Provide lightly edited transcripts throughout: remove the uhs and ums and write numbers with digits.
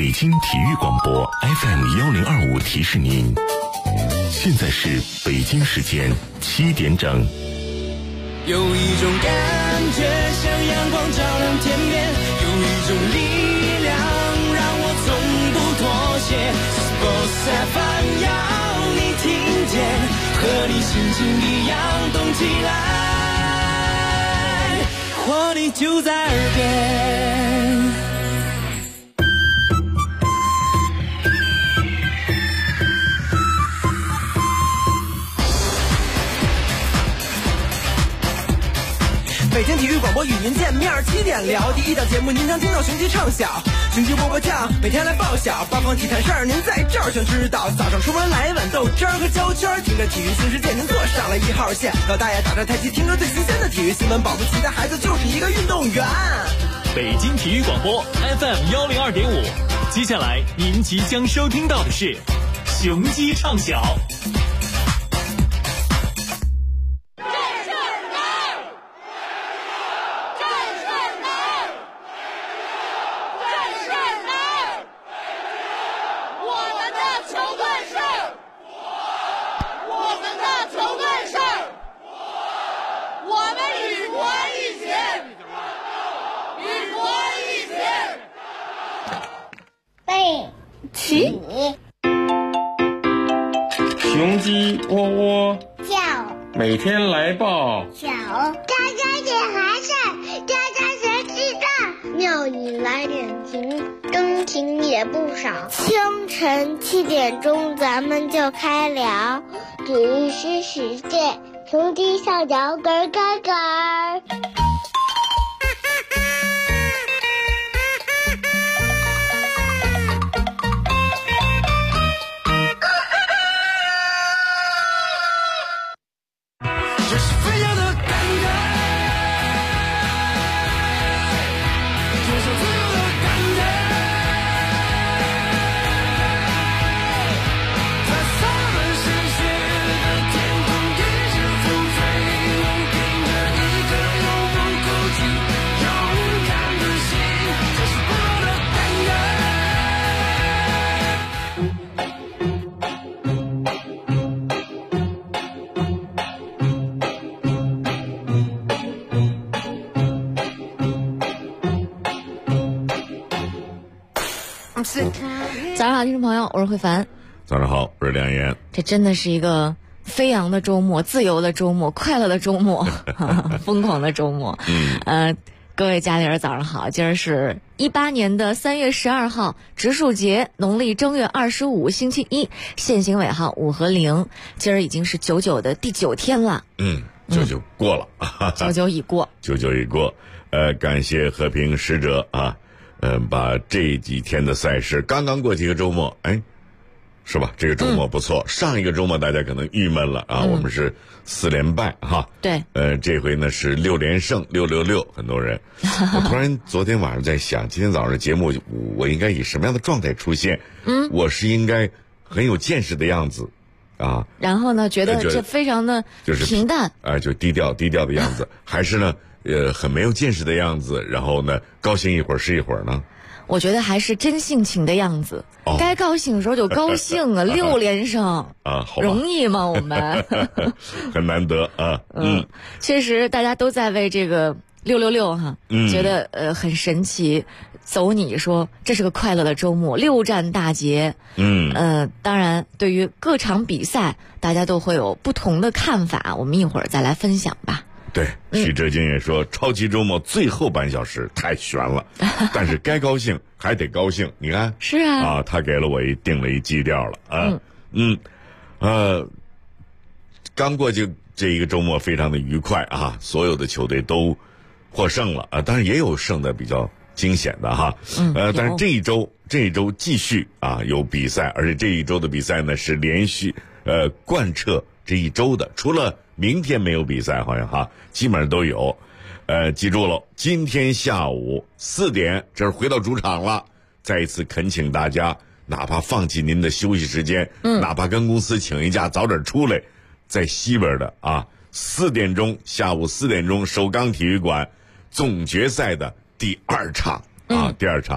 北京体育广播 FM1025提示您，现在是北京时间7点整。 有一种感觉像阳光照亮天边，有一种力量让我从不妥协。Sports FM 要你听见，和你心情一样动起来，活力就在耳边。北京体育广播与您见面，7点聊第一档节目，您将听到雄鸡唱晓，雄鸡波波酱，每天来报晓，八方体坛事儿您在这儿全知道。早上出门来一碗豆汁儿和焦圈，听着体育新世界，您坐上了1号线。老大爷打着太极，听着最新鲜的体育新闻，保不齐的孩子就是一个运动员。 北京体育广播 FM102.5，接下来您即将收听到的是雄鸡唱晓。 雄鸡窝窝叫， 每天来报小，喳喳点孩子，喳喳学知道，妙语来点情，更情也不少。清晨7点钟，咱们就开聊，体育新世界，雄鸡上摇杆杆杆。 早上好，听众朋友，我是慧凡。 早上好，我是梁岩。 这真的是一个飞扬的周末，自由的周末，快乐的周末，疯狂的周末。各位家里人早上好，今儿是18年的3月12号，植树节，农历正月25，星期一，限行尾号5和0。今儿已经是99的第9天了。 99过了 ，99已过 ，99已过。感谢和平使者啊。把这几天的赛事刚刚过几个周末，是吧？这个周末不错。上一个周末大家可能郁闷了啊，我们是4连败哈。 对。 这回呢是6连胜，666，很多人。我突然昨天晚上在想，今天早上的节目我应该以什么样的状态出现？我是应该很有见识的样子啊。 然后呢，觉得这非常的平淡， 就低调的样子，还是呢？很没有见识的样子，然后呢，高兴一会儿是一会儿呢。 我觉得还是真性情的样子，该高兴的时候就高兴啊！6连胜啊，好吧， 容易吗？我们很难得啊。 确实大家都在为这个666哈，觉得很神奇。走你说这是个快乐的周末，6战大捷。当然，对于各场比赛，大家都会有不同的看法，我们一会儿再来分享吧。 对，徐哲金也说，超级周末最后半小时太悬了，但是该高兴还得高兴。你看， 是啊， 他给了我定了一基调了啊。刚过去这一个周末非常的愉快啊，所有的球队都获胜了啊，当然也有胜的比较惊险的哈。但是这一周继续啊有比赛，而且这一周的比赛呢是连续贯彻这一周的，除了明天没有比赛，好像哈，基本上都有。记住了，今天下午4点，这是回到主场了。再一次恳请大家，哪怕放弃您的休息时间，哪怕跟公司请一假，早点出来，在西边的啊下午4点钟，首钢体育馆总决赛的第2场啊，第2场，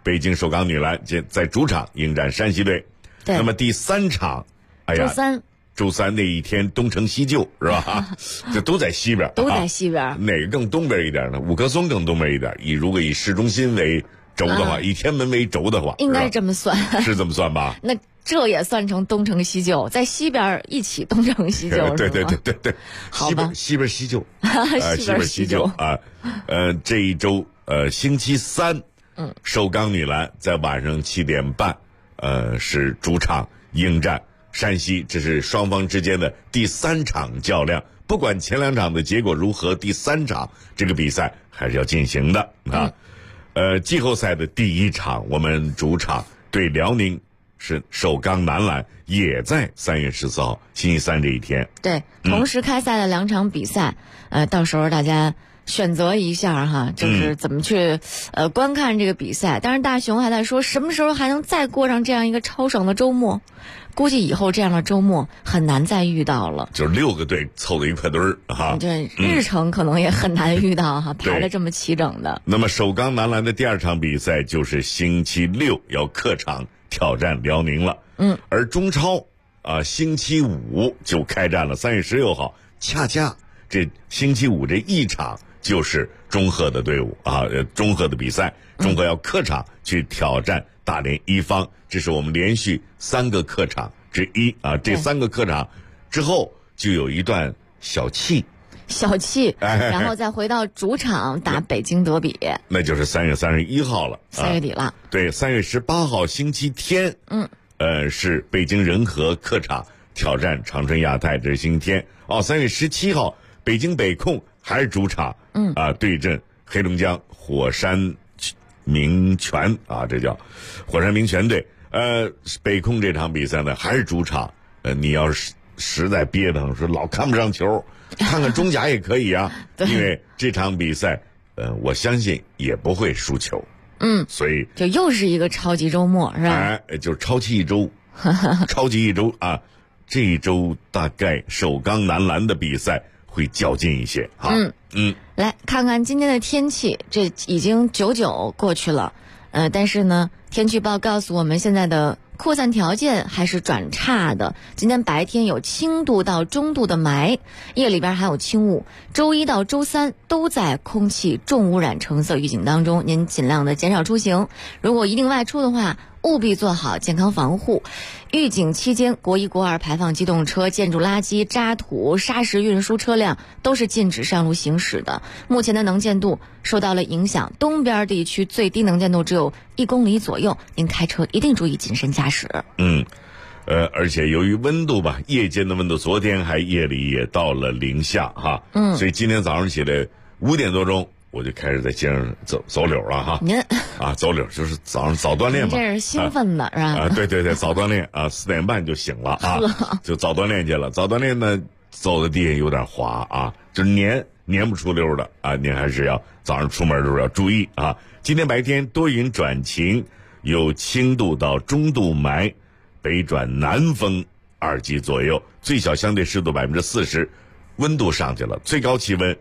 北京首钢女篮在主场迎战山西队。 对。 那么第3场，周三那一天东成西就，是吧？这都在西边， 都在西边。 哪个更东边一点呢？五棵松更东边一点。如果以市中心为轴的话，以天安门为轴的话， 应该这么算， 是这么算吧？ 那这也算成东成西就，在西边一起东成西就， 对， 好吧， 西边西就， 西边西就啊。这一周星期3，首钢女篮在晚上7点半，是主场迎战山西，这是双方之间的第3场较量。不管前2场的结果如何，第3场这个比赛还是要进行的啊。季后赛的第1场，我们主场对辽宁，是首钢男篮，也在3月14号星期3这一天。 对，同时开赛的2场比赛，到时候大家选择一下哈，就是怎么去观看这个比赛。当然，大熊还在说什么时候还能再过上这样一个超爽的周末。估计以后这样的周末很难再遇到了， 就是6个队凑到一块堆儿哈。 对，日程可能也很难遇到哈，排得这么齐整的。 那么首钢男篮的第2场比赛就是星期6要客场挑战辽宁了。而中超星期5就开战了，3月16号，恰恰这星期5这一场就是中赫的队伍啊，中赫的比赛，中赫要客场去挑战大连一方，这是我们连续3个客场之一啊。这3个客场之后就有一段小气，然后再回到主场打北京德比，那就是3月31号了，3月底了。对，3月18号星期天，是北京人和客场挑战长春亚泰，这是星期天。3月17号北京北控还是主场，对阵黑龙江火山民权啊，这叫火山民权队。北控这场比赛呢还是主场。你要是实在憋得慌，说老看不上球，看看中甲也可以啊。因为这场比赛，我相信也不会输球。所以就又是一个超级周末，是吧？就是超级一周，超级一周啊！这一周大概首钢男篮的比赛会较劲一些哈。来看看今天的天气，这已经99过去了，但是呢，天气预报告诉我们现在的扩散条件还是转差的。今天白天有轻度到中度的霾，夜里边还有轻雾。周1到周3都在空气重污染橙色预警当中，您尽量的减少出行。如果一定外出的话，务必做好健康防护。预警期间，国1、国2排放机动车、建筑垃圾、渣土、砂石运输车辆都是禁止上路行驶的。目前的能见度受到了影响，东边地区最低能见度只有1公里左右，您开车一定注意谨慎驾驶。而且由于温度吧，夜间的温度，昨天还夜里也到了零下哈，所以今天早上起来5点多钟。我就开始在街上走柳了哈。您走柳就是早上早锻炼嘛。这是兴奋的是吧？对，早锻炼啊，4点半就醒了啊，就早锻炼去了。早锻炼呢，走的地下有点滑啊，就是粘不出溜的啊。您还是要早上出门的时候要注意啊。今天白天多云转晴，有轻度到中度霾，北转南风2级左右，最小相对湿度40%，温度上去了，最高气温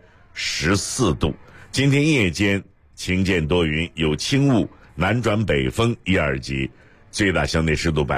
14度。今天夜间晴间多云，有轻雾，南转北风1、2级，最大相对湿度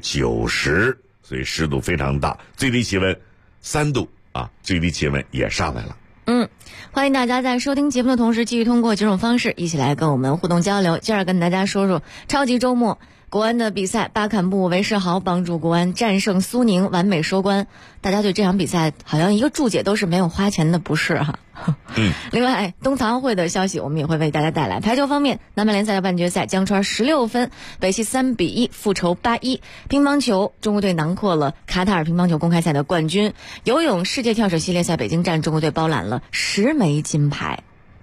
90%，所以湿度非常大。最低气温3度啊，最低气温也上来了。欢迎大家在收听节目的同时，继续通过几种方式一起来跟我们互动交流。今儿跟大家说说超级周末国安的比赛，巴坎布韦世豪帮助国安战胜苏宁，完美收官。大家对这场比赛好像一个注解都是没有花钱的，不是哈？另外，冬残奥会的消息我们也会为大家带来。排球方面，南北联赛的半决赛，江川16分，北溪3比1复仇8-1。乒乓球，中国队囊括了卡塔尔乒乓球公开赛的冠军。游泳世界跳水系列赛北京站，中国队包揽了10枚金牌。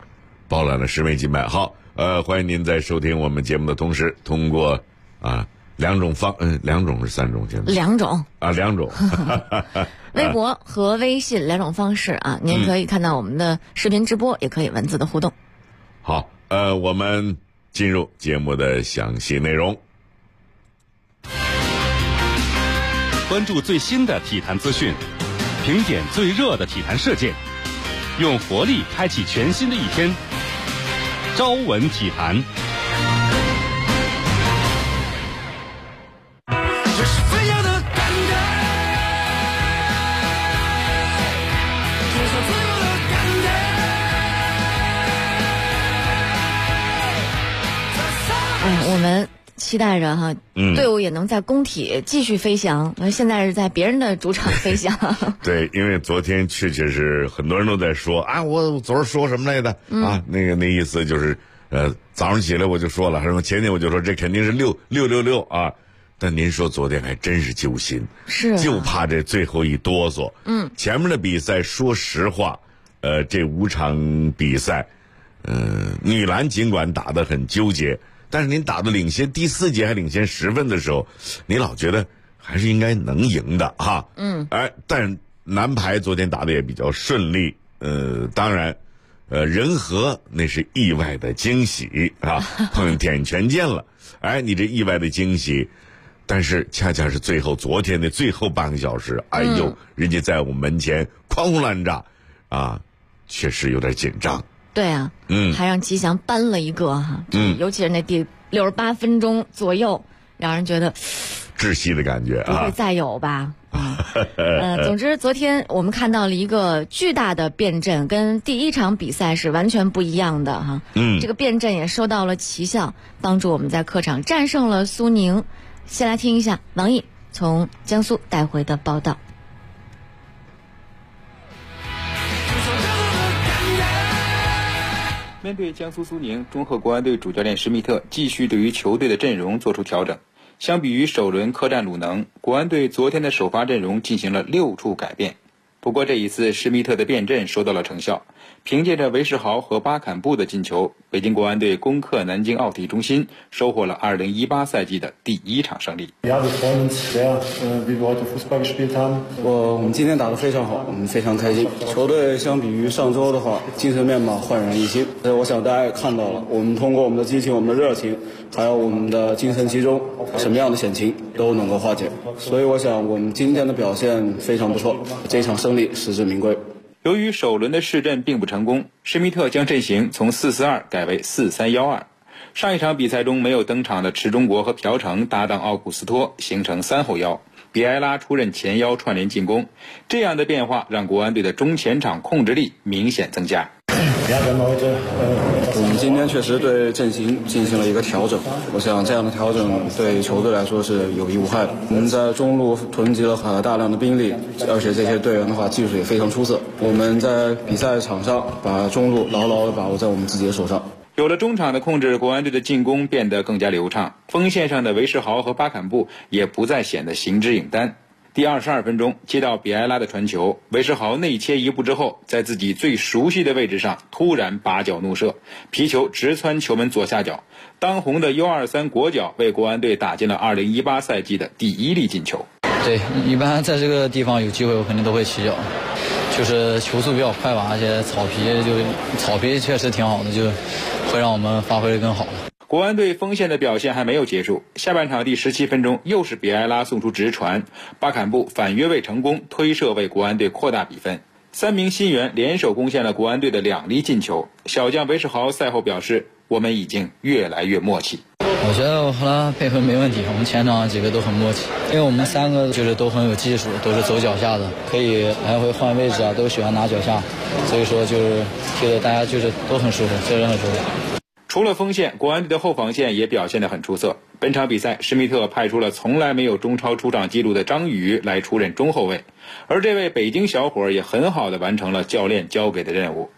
好，欢迎您在收听我们节目的同时，通过2种2种是3种现在？2种2种。微博和微信2种方式啊，您可以看到我们的视频直播，也可以文字的互动。好，我们进入节目的详细内容， 关注最新的体坛资讯，评点最热的体坛事件，用活力开启全新的一天。朝闻体坛。 我们期待着哈，队伍也能在工体继续飞翔。现在是在别人的主场飞翔。 对，因为昨天确实是很多人都在说啊，我昨儿说什么来的啊？那意思就是早上起来我就说了，前天我就说这肯定是666啊。但您说昨天还真是揪心， 是、啊、 就怕这最后一哆嗦。前面的比赛说实话，这5场比赛，女篮尽管打得很纠结。但是您打的领先第4节还领先10分的时候，你老觉得还是应该能赢的哈。但男排昨天打的也比较顺利。当然，人和那是意外的惊喜啊，碰点全剑了。你这意外的惊喜，但是恰恰是昨天的最后半个小时，人家在我们门前狂轰滥炸啊，确实有点紧张。 对啊，还让吉祥扳了一个哈，尤其是那第68分钟左右，让人觉得窒息的感觉啊， 不会再有吧？总之，昨天我们看到了一个巨大的变阵，跟第1场比赛是完全不一样的哈。这个变阵也收到了奇效，帮助我们在客场战胜了苏宁。先来听一下王毅从江苏带回的报道。 面对江苏苏宁，中赫国安队主教练施密特继续对于球队的阵容做出调整。相比于首轮客战鲁能，国安队昨天的首发阵容进行了6处改变。不过这一次施密特的变阵收到了成效，凭借着韦世豪和巴坎布的进球，北京国安队攻克南京奥体中心，收获了2018赛季的第1场胜利。 我们今天打得非常好，我们非常开心。球队相比于上周的话，精神面貌焕然一新。我想大家也看到了，我们通过我们的激情、我们的热情，还有我们的精神集中，什么样的险情都能够化解。所以我想我们今天的表现非常不错，这场胜利实至名归。 由于首轮的试阵并不成功，施密特将阵型从4-4-2改为4-3-1-2。上一场比赛中没有登场的池中国和朴成搭档奥古斯托，形成3后腰，比埃拉出任前腰串联进攻。这样的变化让国安队的中前场控制力明显增加。 我们今天确实对阵型进行了一个调整，我想这样的调整对球队来说是有益无害的。我们在中路囤积了大量的兵力，而且这些队员的话技术也非常出色。我们在比赛场上把中路牢牢地把握在我们自己的手上。 有了中场的控制，国安队的进攻变得更加流畅，锋线上的韦世豪和巴坎布也不再显得形只影单。第22分钟，接到比埃拉的传球，韦世豪内切一步之后，在自己最熟悉的位置上突然拔脚怒射，皮球直穿球门左下角。当红的 U23 国脚为国安队打进了2018赛季的第1粒进球。 对，一般在这个地方有机会我肯定都会起脚，就是球速比较快吧，而且草皮确实挺好的，就会让我们发挥得更好。 国安队锋线的表现还没有结束，下半场第17分钟，又是比埃拉送出直传，巴坎布反越位成功，推射为国安队扩大比分。3名新援联手贡献了国安队的2粒进球。小将韦世豪赛后表示，我们已经越来越默契。 我觉得我和他配合没问题，我们前场几个都很默契，因为我们3个就是都很有技术，都是走脚下的，可以来回换位置啊，都喜欢拿脚下，所以说就是踢得大家就是都很舒服，确实很舒服。 除了锋线，国安队的后防线也表现得很出色。本场比赛，施密特派出了从来没有中超出场记录的张宇来出任中后卫，而这位北京小伙也很好地完成了教练交给的任务。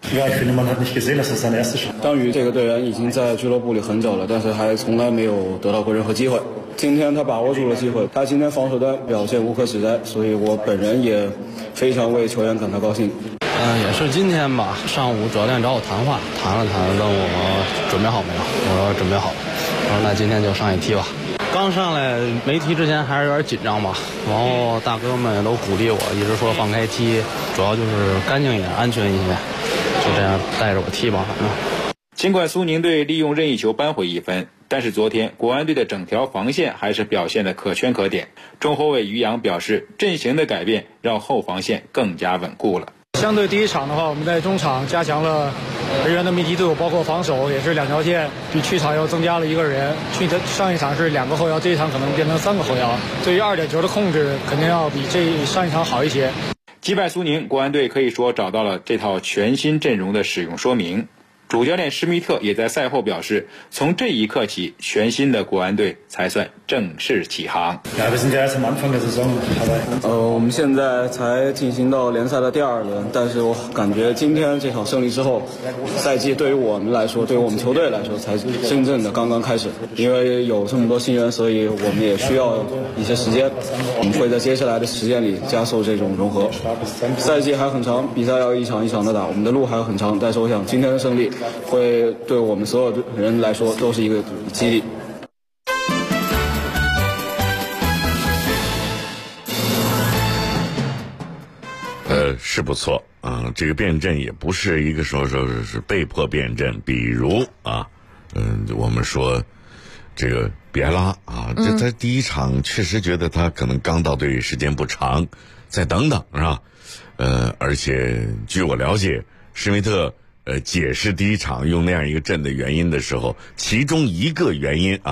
张宇这个队员已经在俱乐部里很久了，但是还从来没有得到过任何机会。今天他把握住了机会，他今天防守端表现无可指摘，所以我本人也非常为球员感到高兴。 也是今天吧，上午主教练找我谈话，谈了谈，问我准备好没有，我说准备好，我说那今天就上去踢吧。刚上来没踢之前还是有点紧张吧，然后大哥们也都鼓励我，一直说放开踢，主要就是干净一点，安全一些，就这样带着我踢吧，反正。 尽管苏宁队利用任意球扳回1分，但是昨天国安队的整条防线还是表现得可圈可点。中后卫于洋表示，阵型的改变让后防线更加稳固了。 相对第1场的话，我们在中场加强了人员的密集度，包括防守也是2条线，比去场又增加了1个人。上一场是2个后腰，这一场可能变成3个后腰。对于2点球的控制，肯定要比上一场好一些。击败苏宁，国安队可以说找到了这套全新阵容的使用说明。 主教练施密特也在赛后表示，从这一刻起，全新的国安队才算正式起航。 我们现在才进行到联赛的第2轮，但是我感觉今天这场胜利之后，赛季对于我们来说，对于我们球队来说，才真正的刚刚开始。因为有这么多新人，所以我们也需要一些时间。我们会在接下来的时间里加速这种融合。赛季还很长，比赛要一场一场的打，我们的路还很长。但是我想今天的胜利会对我们所有人来说都是一个激励。 是不错啊，这个变阵也不是一个说是被迫变阵，比如啊，我们说这个比埃拉啊，这他第一场确实觉得他可能刚到队时间不长，再等等是吧？而且据我了解，施密特解释第一场用那样一个阵的原因的时候，其中一个原因，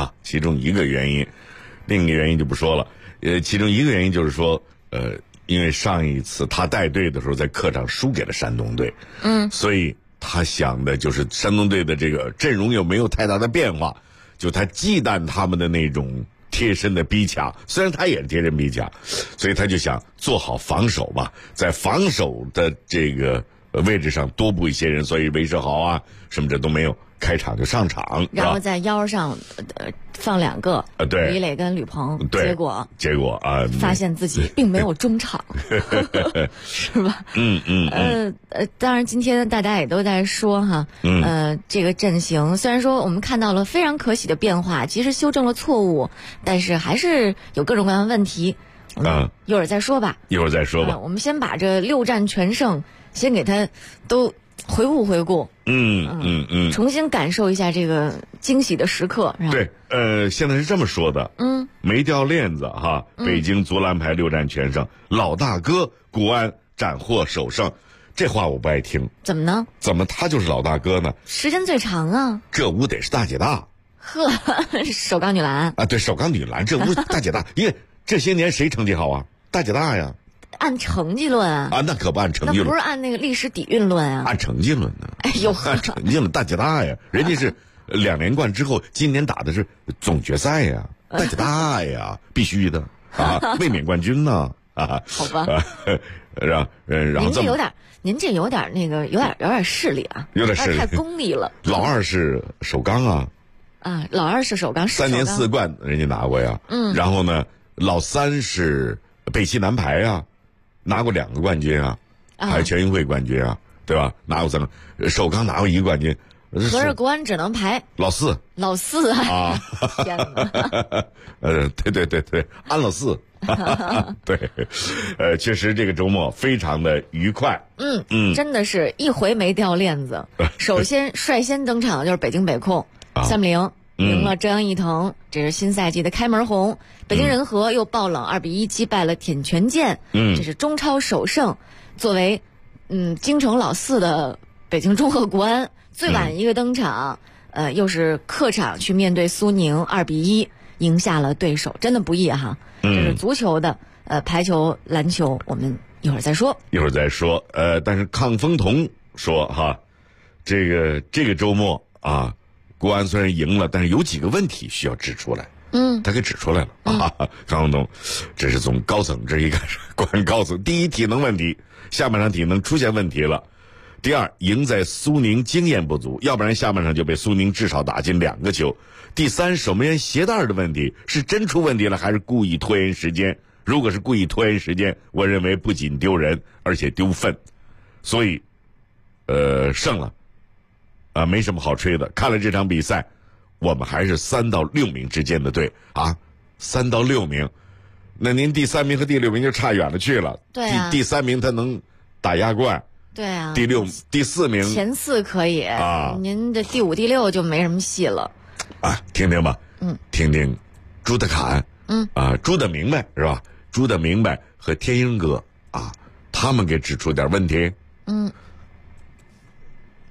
另一个原因就不说了。其中一个原因就是说，因为上一次他带队的时候在客场输给了山东队，所以他想的就是山东队的这个阵容有没有太大的变化，就他忌惮他们的那种贴身的逼抢，虽然他也是贴身逼抢，所以他就想做好防守嘛，在防守的这个位置上多布一些人，所以韦世豪啊什么这都没有开场就上场， 然后在腰上放2个， 对， 李磊跟吕鹏， 结果啊， 发现自己并没有中场，是吧？当然今天大家也都在说哈，这个阵型虽然说我们看到了非常可喜的变化，及时修正了错误，但是还是有各种各样的问题。一会儿再说吧。我们先把这6战全胜先给他都回顾，重新感受一下这个惊喜的时刻。 对，现在是这么说的，没掉链子哈，北京足篮排6战全胜，老大哥国安斩获首胜。这话我不爱听。 怎么呢？ 怎么他就是老大哥呢？ 时间最长啊。 这屋得是大姐大。 呵，首钢女篮啊，对，首钢女篮这屋大姐大，因为这些年谁成绩好啊？大姐大呀。 按成绩论啊？ 那可不按成绩论， 那不是按那个历史底蕴论啊？ 按成绩论呢？ 哎呦， 按成绩论，大姐大呀！人家是2连冠之后，今年打的是总决赛呀，大姐大呀，必须的啊，卫冕冠军呢啊。 好吧， 然后您这有点那个，有点势利啊， 有点势利， 太功利了。 老二是首钢啊， 老二是首钢 ，3年4冠人家拿过呀。然后呢，老3是北汽男排啊。拿过2个冠军啊，还有全运会冠军啊，对吧？拿过3个，首钢拿过1个冠军。 合着国安只能排老4 啊！天哪！ 对，安老4。对，确实这个周末非常的愉快。 真的是一回没掉链子。首先率先登场的就是北京北控3-0。赢了浙江毅腾，这是新赛季的开门红。北京人和又爆冷2-1击败了铁拳健，这是中超首胜。作为京城老4的北京中赫国安，最晚一个登场，又是客场去面对苏宁2-1赢下了对手，真的不易哈。这是足球的，排球、篮球，我们一会儿再说。 但是亢风同说哈，这个周末啊。国安虽然赢了，但是有几个问题需要指出来。他给指出来了啊。张宏东，这是从高层这一看，国安高层第一，体能问题，下半场体能出现问题了；第二，赢在苏宁经验不足，要不然下半场就被苏宁至少打进2个球；第三，守门员鞋带的问题是真出问题了，还是故意拖延时间？如果是故意拖延时间，我认为不仅丢人，而且丢分。所以，胜了。没什么好吹的。看了这场比赛，我们还是3到6名之间的队啊，3到6名，那您第3名和第6名就差远了去了。 对啊， 第3名他能打亚冠。 对啊， 第4名前4可以啊，您的第5、第6就没什么戏了。 听听吧，听听朱德侃，朱德明白是吧？朱德明白和天鹰哥啊，他们给指出点问题。 答案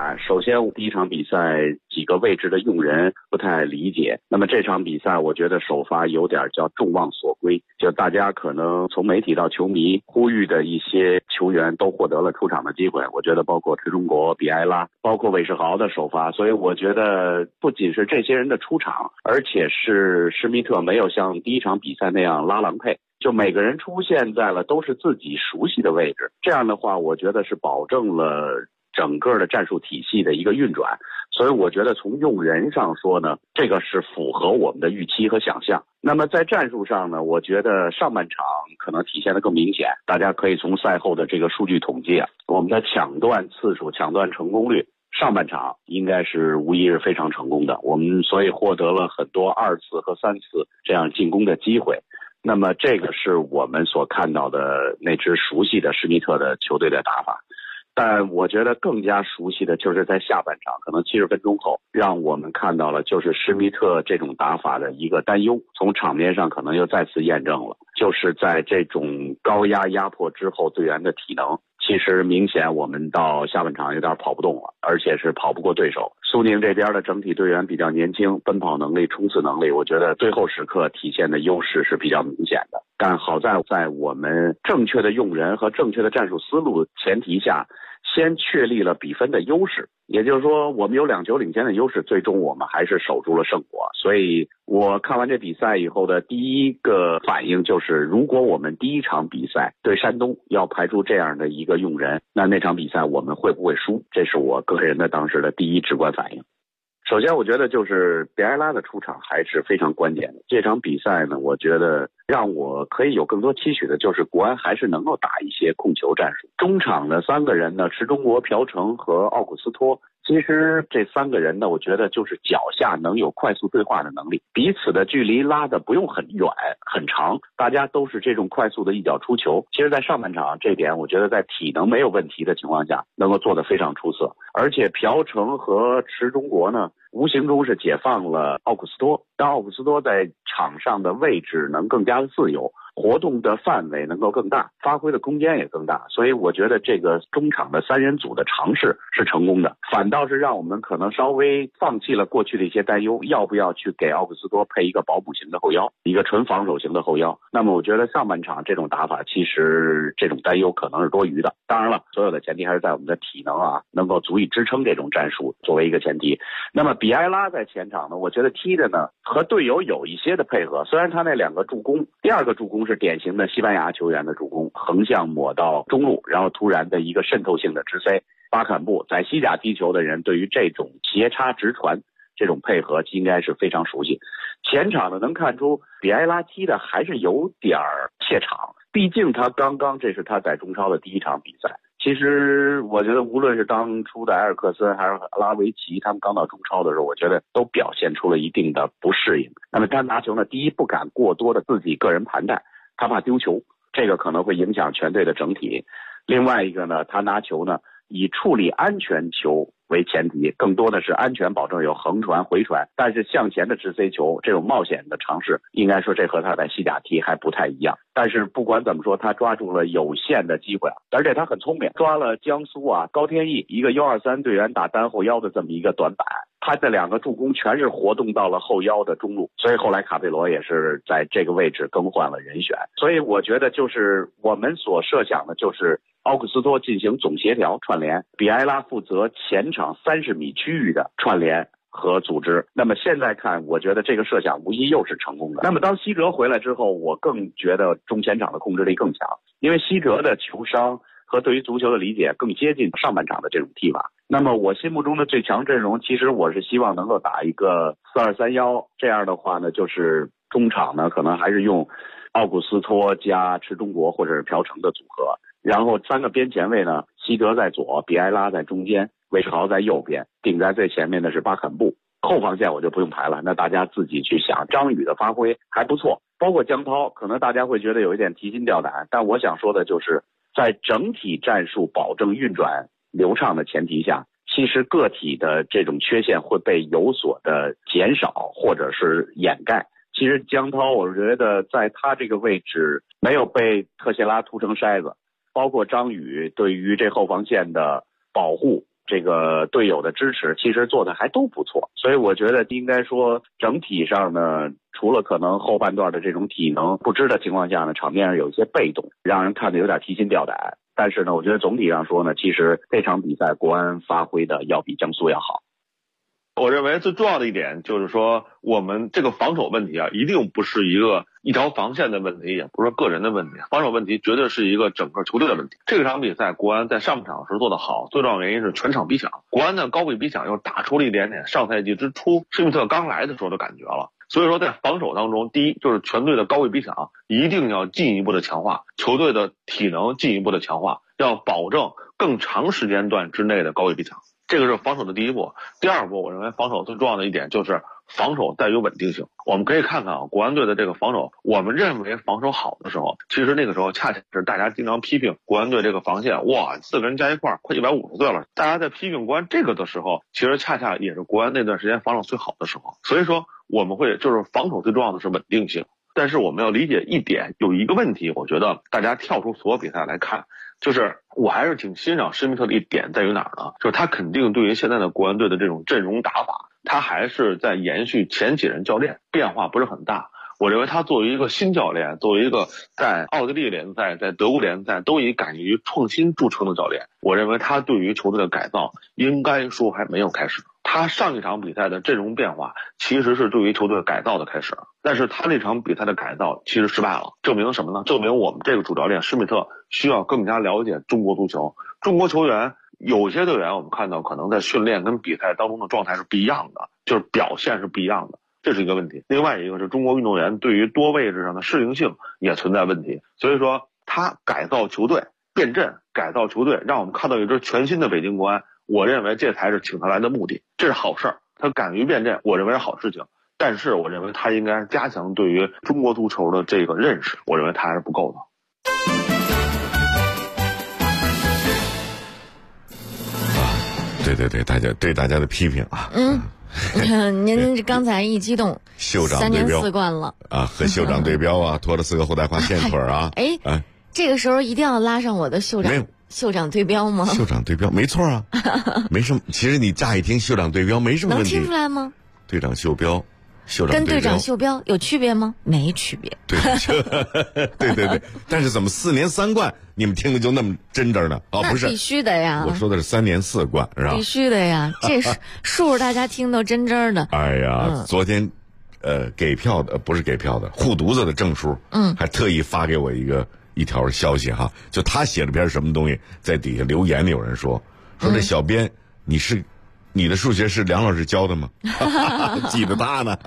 转。首先，第一场比赛几个位置的用人不太理解。那么这场比赛，我觉得首发有点叫众望所归，就大家可能从媒体到球迷呼吁的一些球员都获得了出场的机会。我觉得包括池中国、比埃拉，包括韦世豪的首发。所以我觉得不仅是这些人的出场，而且是施密特没有像第一场比赛那样拉郎配。就每个人出现在了都是自己熟悉的位置，这样的话我觉得是保证了整个的战术体系的一个运转。所以我觉得从用人上说呢，这个是符合我们的预期和想象。那么在战术上呢，我觉得上半场可能体现得更明显。大家可以从赛后的这个数据统计啊，我们的抢断次数、抢断成功率，上半场应该是无疑是非常成功的。我们所以获得了很多2次和3次这样进攻的机会。那么这个是我们所看到的那支熟悉的施密特的球队的打法。但我觉得更加熟悉的就是在下半场，可能70分钟后，让我们看到了就是施密特这种打法的一个担忧，从场面上可能又再次验证了，就是在这种高压迫之后，队员的体能其实明显我们到下半场有点跑不动了，而且是跑不过对手。苏宁这边的整体队员比较年轻，奔跑能力、冲刺能力，我觉得最后时刻体现的优势是比较明显的。但好在我们正确的用人和正确的战术思路前提下，先确立了比分的优势，也就是说我们有2球领先的优势，最终我们还是守住了胜果。所以我看完这比赛以后的第一个反应就是，如果我们第一场比赛对山东要排出这样的一个用人，那场比赛我们会不会输？这是我个人的当时的第一直观反应。首先我觉得就是比埃拉的出场还是非常关键的。这场比赛呢，我觉得让我可以有更多期许的就是国安还是能够打一些控球战术。中场的3个人呢，池中国、朴成和奥古斯托，其实这3个人呢，我觉得就是脚下能有快速对话的能力，彼此的距离拉得不用很远很长，大家都是这种快速的一脚出球。其实在上半场这点，我觉得在体能没有问题的情况下能够做得非常出色。而且朴成和池中国呢，无形中是解放了奥古斯托，让奥古斯托在场上的位置能更加的自由，活动的范围能够更大，发挥的空间也更大。所以我觉得这个中场的3人组的尝试是成功的，反倒是让我们可能稍微放弃了过去的一些担忧，要不要去给奥古斯托配一个保姆型的后腰，一个纯防守型的后腰。那么我觉得上半场这种打法，其实这种担忧可能是多余的。当然了，所有的前提还是在我们的体能能够足以支撑这种战术作为一个前提。那么比埃拉在前场呢，我觉得踢的呢和队友有一些的配合，虽然他那2个助攻，第2个助攻是典型的西班牙球员的助攻，横向抹到中路，然后突然的一个渗透性的直塞。巴坎布在西甲踢球的人对于这种斜插直传这种配合应该是非常熟悉。前场呢能看出比埃拉踢的还是有点怯场，毕竟他这是他在中超的第一场比赛。其实我觉得无论是当初的埃尔克森还是拉维奇，他们刚到中超的时候，我觉得都表现出了一定的不适应。那么他拿球呢，第一不敢过多的自己个人盘带，他怕丢球，这个可能会影响全队的整体。另外一个呢，他拿球呢以处理安全球为前提，更多的是安全保证有横传回传，但是向前的直塞球这种冒险的尝试，应该说这和他在西甲踢还不太一样。但是不管怎么说，他抓住了有限的机会，而且他很聪明，抓了江苏高天意一个1-2-3队员打单后腰的这么一个短板，他的2个助攻全是活动到了后腰的中路，所以后来卡佩罗也是在这个位置更换了人选。所以我觉得就是我们所设想的就是奥古斯托进行总协调串联，比埃拉负责前场30米区域的串联和组织。那么现在看，我觉得这个设想无疑又是成功的。那么当西哲回来之后，我更觉得中前场的控制力更强，因为西哲的球商和对于足球的理解更接近上半场的这种踢法。那么我心目中的最强阵容，其实我是希望能够打一个4-2-3-1，这样的话呢，就是中场呢可能还是用奥古斯托加池中国或者是朴成的组合，然后3个边前卫呢，西德在左，比埃拉在中间，韦世豪在右边，顶在最前面的是巴坎布。后防线我就不用排了，那大家自己去想。张宇的发挥还不错，包括江涛，可能大家会觉得有一点提心吊胆，但我想说的就是在整体战术保证运转流畅的前提下，其实个体的这种缺陷会被有所的减少或者是掩盖。其实江涛我觉得在他这个位置没有被特谢拉突成筛子，包括张宇对于这后防线的保护， 这个队友的支持，其实做的还都不错。所以我觉得应该说整体上呢，除了可能后半段的这种体能不支的情况下呢，场面上有一些被动，让人看着有点提心吊胆。但是呢，我觉得总体上说呢，其实这场比赛国安发挥的要比江苏要好。 我认为最重要的一点就是说，我们这个防守问题啊，一定不是一条防线的问题，也不是个人的问题，防守问题绝对是一个整个球队的问题。这场比赛国安在上半场时做得好，最重要的原因是全场逼抢，国安的高位逼抢又打出了一点点上赛季之初施密特刚来的时候的感觉了。所以说在防守当中，第一就是全队的高位逼抢一定要进一步的强化，球队的体能进一步的强化，要保证更长时间段之内的高位逼抢。这个是防守的第一步。第二步，我认为防守最重要的一点就是防守带有稳定性。我们可以看看啊，国安队的这个防守，我们认为防守好的时候，其实那个时候恰恰是大家经常批评国安队这个防线，哇，4个人加一块快150岁了。大家在批评国安这个的时候，其实恰恰也是国安那段时间防守最好的时候。所以说我们会就是防守最重要的是稳定性。但是我们要理解一点，有一个问题，我觉得大家跳出所有比赛来看，就是我还是挺欣赏施密特的一点在于哪儿呢？就是他肯定对于现在的国安队的这种阵容打法，他还是在延续前几任教练，变化不是很大。我认为他作为一个新教练，作为一个在奥地利联赛、在德国联赛都以敢于创新著称的教练，我认为他对于球队的改造应该说还没有开始。他上一场比赛的阵容变化其实是对于球队改造的开始，但是他那场比赛的改造其实失败了，证明什么呢？证明我们这个主教练施密特需要更加了解中国足球。中国球员有些队员我们看到可能在训练跟比赛当中的状态是不一样的，就是表现是不一样的，这是一个问题。另外一个是中国运动员对于多位置上的适应性也存在问题，所以说他改造球队变阵，改造球队，让我们看到一支全新的北京国安，我认为这才是请他来的目的，这是好事儿。他敢于变阵，我认为是好事情，但是我认为他应该加强对于中国足球的这个认识，我认为他还是不够的。 对，大家的批评啊。 您刚才一激动， 酋长 3年4冠了啊，和酋长对标啊，拖了4个后代花线腿啊。 这个时候一定要拉上我的酋长对标吗？ 酋长对标没错啊，没什么。其实你乍一听酋长对标没什么问题， 能听出来吗？ 队长袖标，酋长跟队长袖标有区别吗？没区别。 对，但是怎么4年3冠，你们听的就那么真真的？哦，不是， 必须的呀。 我说的是3年4冠，是吧？ 必须的呀，这数大家听到真真的。 哎呀，昨天，给票的不是给票的，护犊子的证书，还特意发给我一条消息哈，就他写了篇什么东西，在底下留言里有人说这小编，你的数学是梁老师教的吗？记得他呢。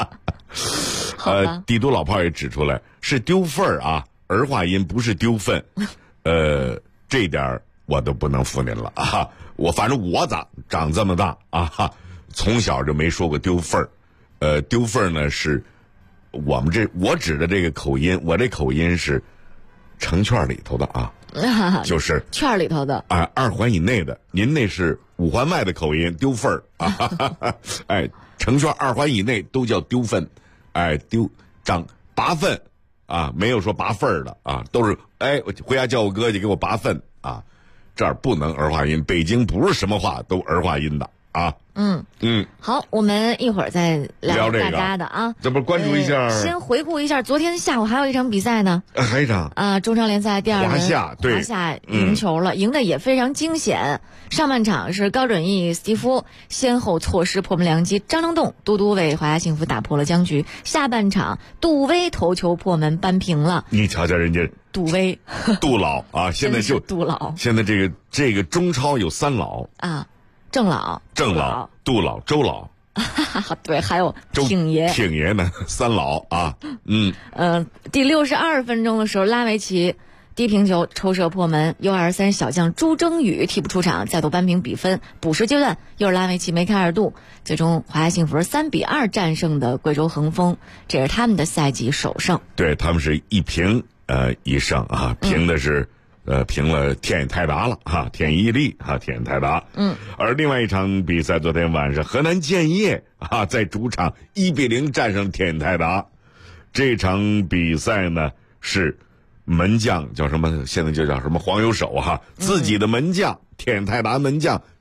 帝都老炮也指出来是丢份儿啊，儿化音不是丢份。这一点我都不能服您了啊！反正我长这么大啊，从小就没说过丢份儿。丢份儿呢是我指的这个口音，我这口音是成圈里头的啊，就是圈里头的啊，2环以内的。您那是5环外的口音，丢份儿啊。成圈2环以内都叫丢份，长拔份啊，没有说拔份儿的啊，都是我回家叫我哥去给我拔份啊，这儿不能儿化音，北京不是什么话都儿化音的啊。 好，我们一会儿再聊大家的啊。 这不关注一下， 先回顾一下，昨天下午还有一场比赛呢。 还一场啊，中超联赛第2轮， 华夏赢球了，赢的也非常惊险。上半场是高准翼、斯蒂夫先后错失破门良机，张成栋、嘟嘟为华夏幸福打破了僵局。下半场杜威头球破门扳平了。 你瞧瞧人家杜威， 杜老啊，现在就杜老。 现在这个中超有3老啊。郑老、 杜老、周老， 对，还有挺爷呢，3老啊。 第62分钟的时候，拉维奇低平球抽射破门，U23小将朱征宇替补出场，再度扳平比分。补时阶段又是拉维奇梅开2度，最终华夏幸福3-2战胜的贵州恒丰，这是他们的赛季首胜。 对，他们是1平1胜啊，平的是。平了天眼泰达了哈，天一力哈，天眼泰达。而另外一场比赛，昨天晚上河南建业啊在主场1-0战胜天眼泰达。这场比赛呢是门将叫什么？现在就叫什么黄油手哈，自己的门将天眼泰达门将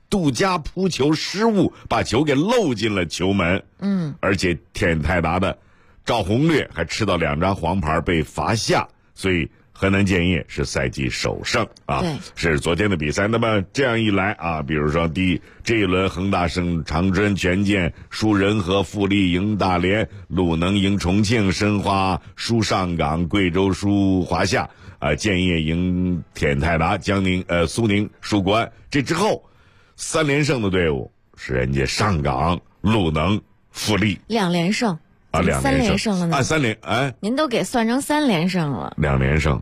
杜佳扑球失误，把球给漏进了球门。而且田泰达的赵宏略还吃到2张黄牌被罚下，所以河南建业是赛季首胜啊。是昨天的比赛。那么这样一来啊，比如说这一轮恒大胜长春权健，输仁和，富力赢大连，鲁能赢重庆，申花输上港，贵州输华夏，建业赢田泰达，苏宁输国安。这之后3连胜的队伍是人家上港、鲁能、富力 2连胜。3连胜了呢 ？3连， 您都给算成3连胜了。 2连胜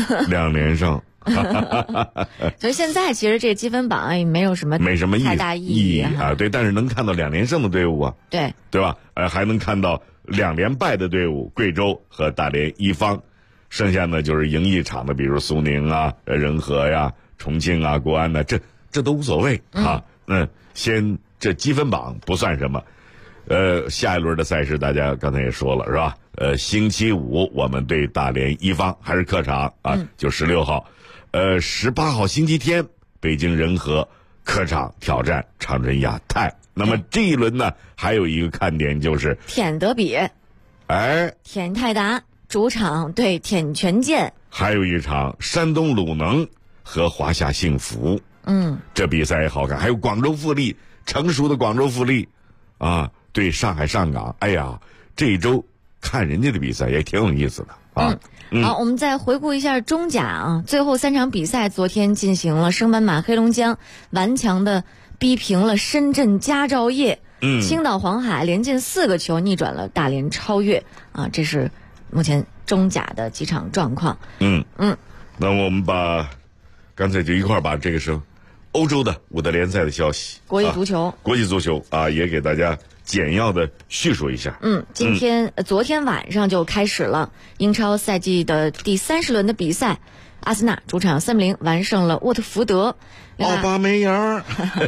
，2连胜。 所以现在其实这积分榜也没什么太大意义啊。对，但是能看到2连胜的队伍啊，对吧？还能看到2连败的队伍，贵州和大连一方。剩下呢就是赢一场的，比如苏宁啊、仁和呀、重庆啊、国安呢，这都无所谓啊。先这积分榜不算什么。下一轮的赛事大家刚才也说了是吧？星期五我们对大连一方，还是客场啊，就16号。18号星期天，北京人和客场挑战长春亚泰。那么这一轮呢，还有一个看点就是舔德比，舔泰达主场对舔权健， 还有一场山东鲁能和华夏幸福。这比赛也好看。还有广州富力，成熟的广州富力啊，对上海上港。哎呀，这一周看人家的比赛也挺有意思的啊。 好，我们再回顾一下中甲啊，最后3场比赛昨天进行了，升班马黑龙江顽强的逼平了深圳佳兆业，青岛黄海连进4个球逆转了大连超越啊，这是目前中甲的几场状况。 那我们刚才就一块把这个是欧洲的5大联赛的消息， 国际足球啊，也给大家简要的叙述一下。 昨天晚上就开始了英超赛季的第30轮的比赛，阿森纳主场3-0完胜了沃特福德。 奥巴梅扬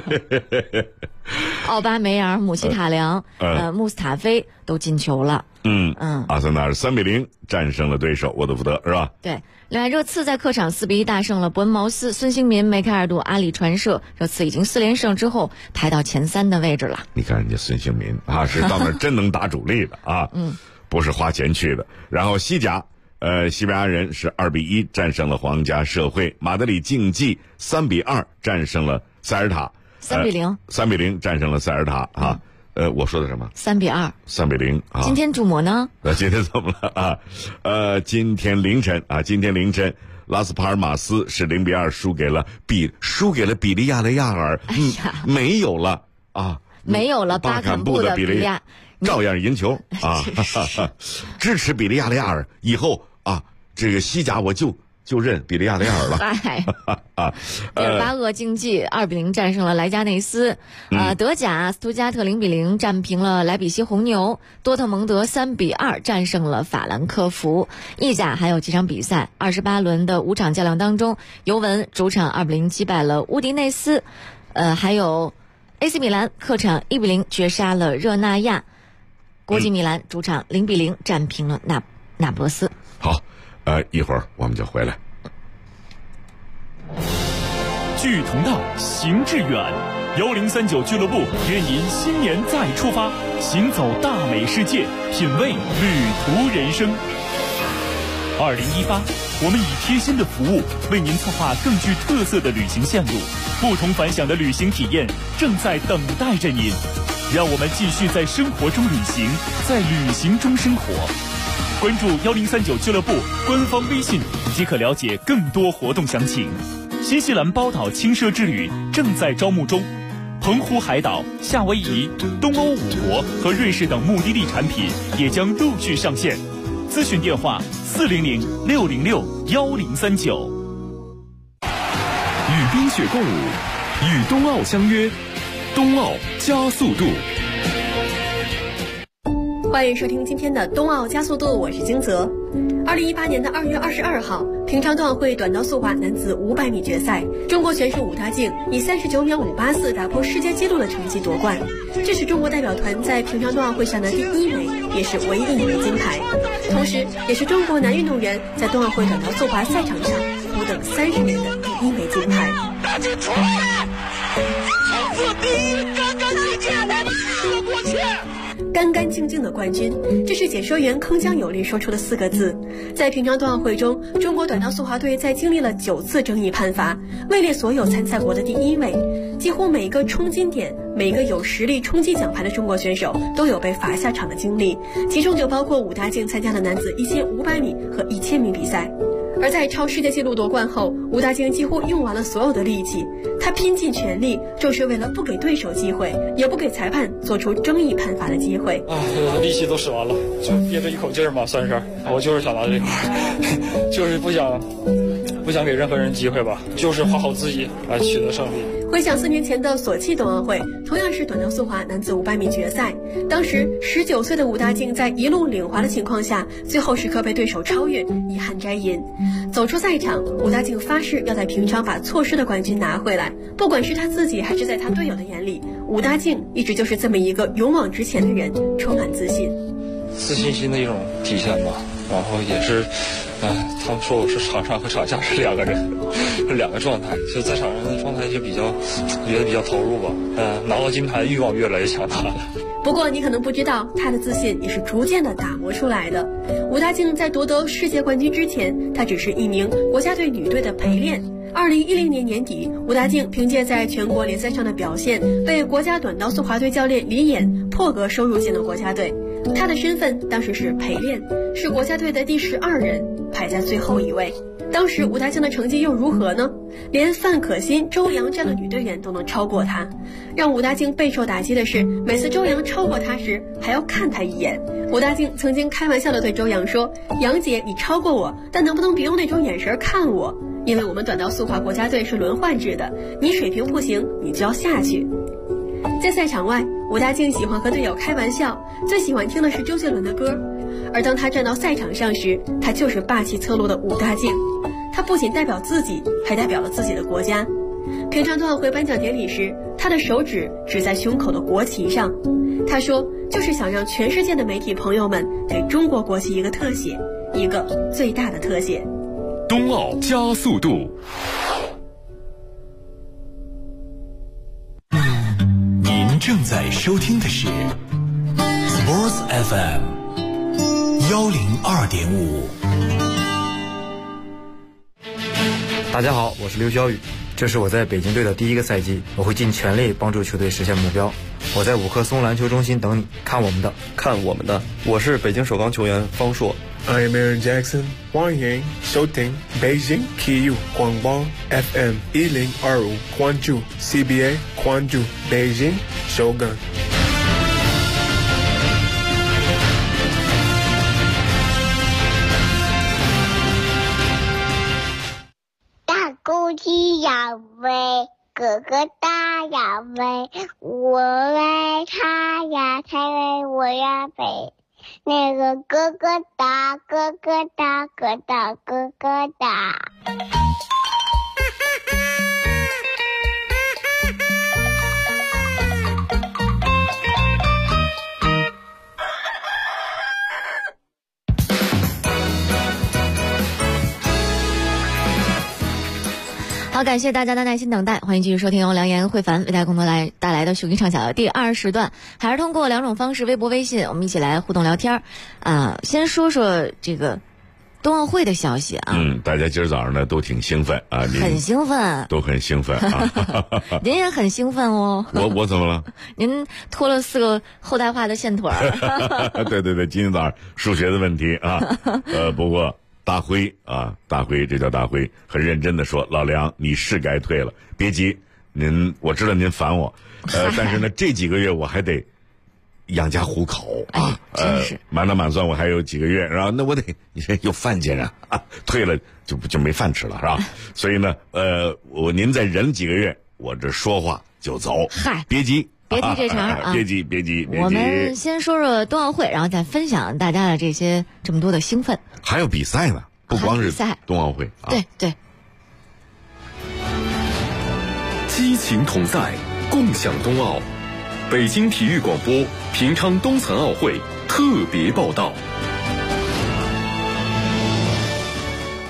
姆希塔良、穆斯塔菲都进球了。 阿森纳是3-0战胜了对手沃特福德，是吧？ 对。另外，热刺在客场4-1大胜了伯恩茅斯，孙兴民、梅开二度，阿里传射，热刺已经4连胜之后排到前3的位置了。 你看人家孙兴民啊，是到那儿真能打主力的啊，不是花钱去的。然后西甲，西班牙人是2-1战胜了皇家社会，马德里竞技3-2战胜了塞尔塔，3-0战胜了塞尔塔啊。我说的什么？3-0啊！ 今天主模呢？ 今天怎么了啊？今天凌晨，拉斯帕尔马斯是0-2输给了比利亚雷亚尔，没有了巴坎布的比利亚，照样赢球啊！支持比利亚雷亚尔，以后啊，这个西甲我就认比利亚雷亚尔了。 毕尔巴鄂竞技2-0战胜了莱加内斯。德甲斯图加特0-0战平了莱比锡红牛。多特蒙德3-2战胜了法兰克福。意甲还有几场比赛，28轮的5场较量当中，尤文主场2-0击败了乌迪内斯。还有 AC 米兰客场1-0绝杀了热那亚。国际米兰主场0-0战平了那不勒斯。 好。一会儿我们就回来。 聚同道，行致远，1039俱乐部愿您新年再出发，行走大美世界，品味旅途人生。2018，我们以贴心的服务为您策划更具特色的旅行线路，不同凡响的旅行体验正在等待着您。让我们继续在生活中旅行，在旅行中生活。关注1039俱乐部官方微信即可了解更多活动详情。新西兰包岛轻奢之旅正在招募中，澎湖海岛、夏威夷、东欧5国和瑞士等目的地产品也将陆续上线。咨询电话400-606-1039。 与冰雪共舞，与冬奥相约，冬奥加速度。 欢迎收听今天的冬奥加速度，我是金泽。2018年的2月22号，平昌冬奥会短道速滑男子500米决赛，中国选手武大靖以39秒584打破世界纪录的成绩夺冠，这是中国代表团在平昌冬奥会上的第1枚，也是唯一1枚金牌，同时也是中国男运动员在冬奥会短道速滑赛场上苦等30年的第1枚金牌。 次第一，干干净净，我们4个国庆。 干干净净的冠军，这是解说员铿锵有力说出的4个字。在平昌冬奥会中，中国短道速滑队在经历了9次争议判罚，位列所有参赛国的第1位。几乎每个冲金点，每个有实力冲击奖牌的中国选手都有被罚下场的经历，其中就包括武大靖参加的男子1500米和1000米比赛。而在超世界纪录夺冠后，武大靖几乎用完了所有的力气，他拼尽全力，就是为了不给对手机会，也不给裁判做出争议判罚的机会。 力气都使完了，就憋着一口劲儿嘛，算是。我就是想拿这块，就是不想给任何人机会吧，就是花好自己来取得胜利。 回想4年前的索契冬奥会，同样是短道速滑男子500米决赛，当时19岁的武大靖在一路领滑的情况下，最后时刻被对手超越，遗憾摘银。走出赛场，武大靖发誓要在平昌把错失的冠军拿回来。不管是他自己还是在他队友的眼里，武大靖一直就是这么一个勇往直前的人，充满自信。 自信心的一种体现吧，然后也是。他们说我是场上和场下是2个人，是2个状态。就在场上的状态就觉得比较投入吧。拿到金牌欲望越来越强大了。 不过你可能不知道，他的自信也是逐渐的打磨出来的。武大靖在夺得世界冠军之前，他只是一名国家队女队的陪练。2010年年底，武大靖凭借在全国联赛上的表现，被国家短道速滑队教练李岩破格收入进了国家队。他的身份当时是陪练，是国家队的第12人，排在最后一位。当时武大靖的成绩又如何呢？连范可新、周洋这样的女队员都能超过他。让武大靖备受打击的是，每次周洋超过他时，还要看他一眼。武大靖曾经开玩笑地对周洋说：“杨姐，你超过我，但能不能别用那种眼神看我？因为我们短道速滑国家队是轮换制的，你水平不行，你就要下去。”在赛场外，武大靖喜欢和队友开玩笑，最喜欢听的是周杰伦的歌。而当他站到赛场上时，他就是霸气侧漏的武大靖。他不仅代表自己，还代表了自己的国家。平昌冬奥会颁奖典礼时，他的手指指在胸口的国旗上，他说就是想让全世界的媒体朋友们给中国国旗一个特写，一个最大的特写。 冬奥加速度。您正在收听的是 Sports FM 102.5。 大家好，我是刘晓宇，这是我在北京队的第1个赛季，我会尽全力帮助球队实现目标。我在5棵松篮球中心等你，看我们的。 我是北京首钢球员方硕。 I'm Aaron Jackson， 欢迎收听北京体育广播 FM 102.5，关注 CBA， 关注北京首钢。 大公鸡要飞，哥哥大要飞，我为他呀，才为我呀飞。那个哥哥大，哥哥大，哥大，哥哥大。 好，感谢大家的耐心等待，欢迎继续收听由梁岩、慧凡为大家共同带来的雄鹰唱晓的第2时段，还是通过2种方式，微博、微信，我们一起来互动聊天先说说这个冬奥会的消息啊。 大家今儿早上呢都挺兴奋啊， 很兴奋， 都很兴奋啊。 您也很兴奋哦。 我怎么了？ 您拖了4个后代化的线腿儿。 对，今天早上数学的问题啊，不过。大辉，这叫大辉，很认真的说：“老梁，你是该退了，别急，我知道您烦我，但是呢，这几个月我还得养家糊口啊， 真是满打满算我还有几个月，然后那我得有饭钱啊，退了就没饭吃了，是吧？所以呢，您再忍几个月，我这说话就走， 嗨， 别急。” 别提这茬啊！ 别急！ 我们先说说冬奥会，然后再分享大家的这么多的兴奋。 还有比赛呢，不光是冬奥会啊。 对。 激情同赛，共享冬奥。北京体育广播平昌冬残奥会特别报道。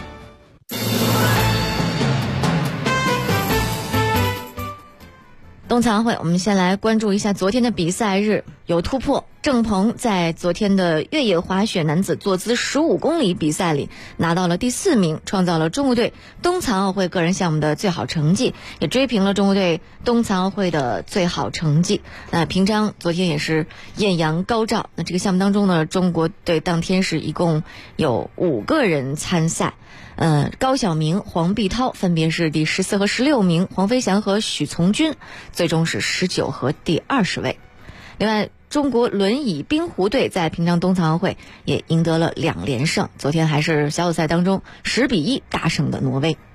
冬冬残奥会，我们先来关注一下昨天的比赛日有突破。郑鹏在昨天的越野滑雪男子坐姿15公里比赛里拿到了第4名，创造了中国队冬残奥会个人项目的最好成绩，也追平了中国队冬残奥会的最好成绩。那平昌昨天也是艳阳高照。那这个项目当中呢，中国队当天是一共有5个人参赛。高晓明、黄碧涛分别是第14和16名，黄飞翔和许从军最终是19和第20位。另外，中国轮椅冰壶队在平昌冬残奥会也赢得了2连胜，昨天还是小组赛当中10比1大胜的挪威。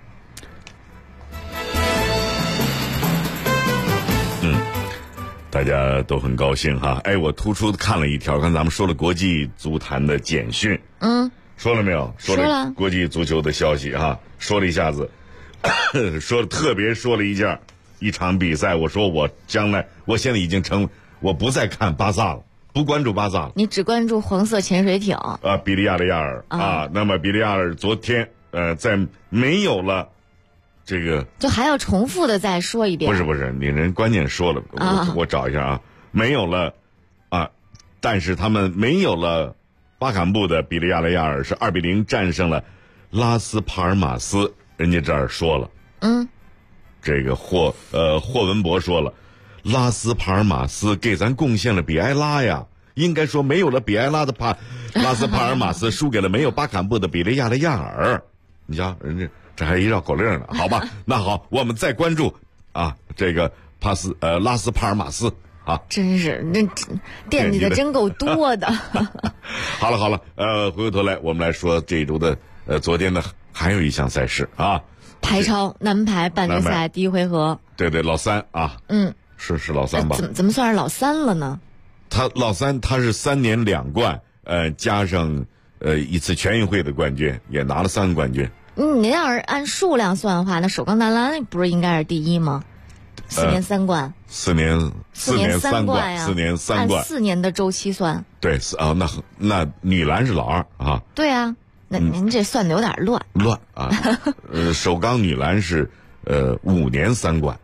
大家都很高兴哈。我突出看了一条，刚才咱们说了国际足坛的简讯，说了没有？说了国际足球的消息哈，说了一下子，特别说了一场比赛。我说我现在已经我不再看巴萨了，不关注巴萨了。 你只关注黄色潜水艇比利亚雷亚尔那么比利亚尔昨天在没有了这个， 就还要重复的再说一遍。 不是，你人关键说了，我找一下没有了但是他们没有了巴坎布的比利亚雷亚尔是2比0战胜了拉斯帕尔马斯。人家这儿说了，这个霍文博说了，拉斯帕尔马斯给咱贡献了比埃拉呀，应该说没有了比埃拉的拉斯帕尔马斯输给了没有巴坎布的比利亚雷亚尔。你瞧，人家这还一绕口令呢，好吧？那好，我们再关注这个拉斯帕尔马斯真是那惦记的真够多的。 好了，回过头来我们来说这一周的昨天呢还有一项赛事排超男排半决赛第1回合。 对，老三是老三吧？ 怎么算是老三了呢？ 老三他是3年2冠，加上1次全运会的冠军，也拿了3个冠军。 你要是按数量算的话，那首钢男篮不是应该是第1吗？4年3冠 ，4年3冠呀，4年3冠， 按4年的周期算。 对那女篮是老2 对啊，那您这算的有点乱首钢女篮是5年3冠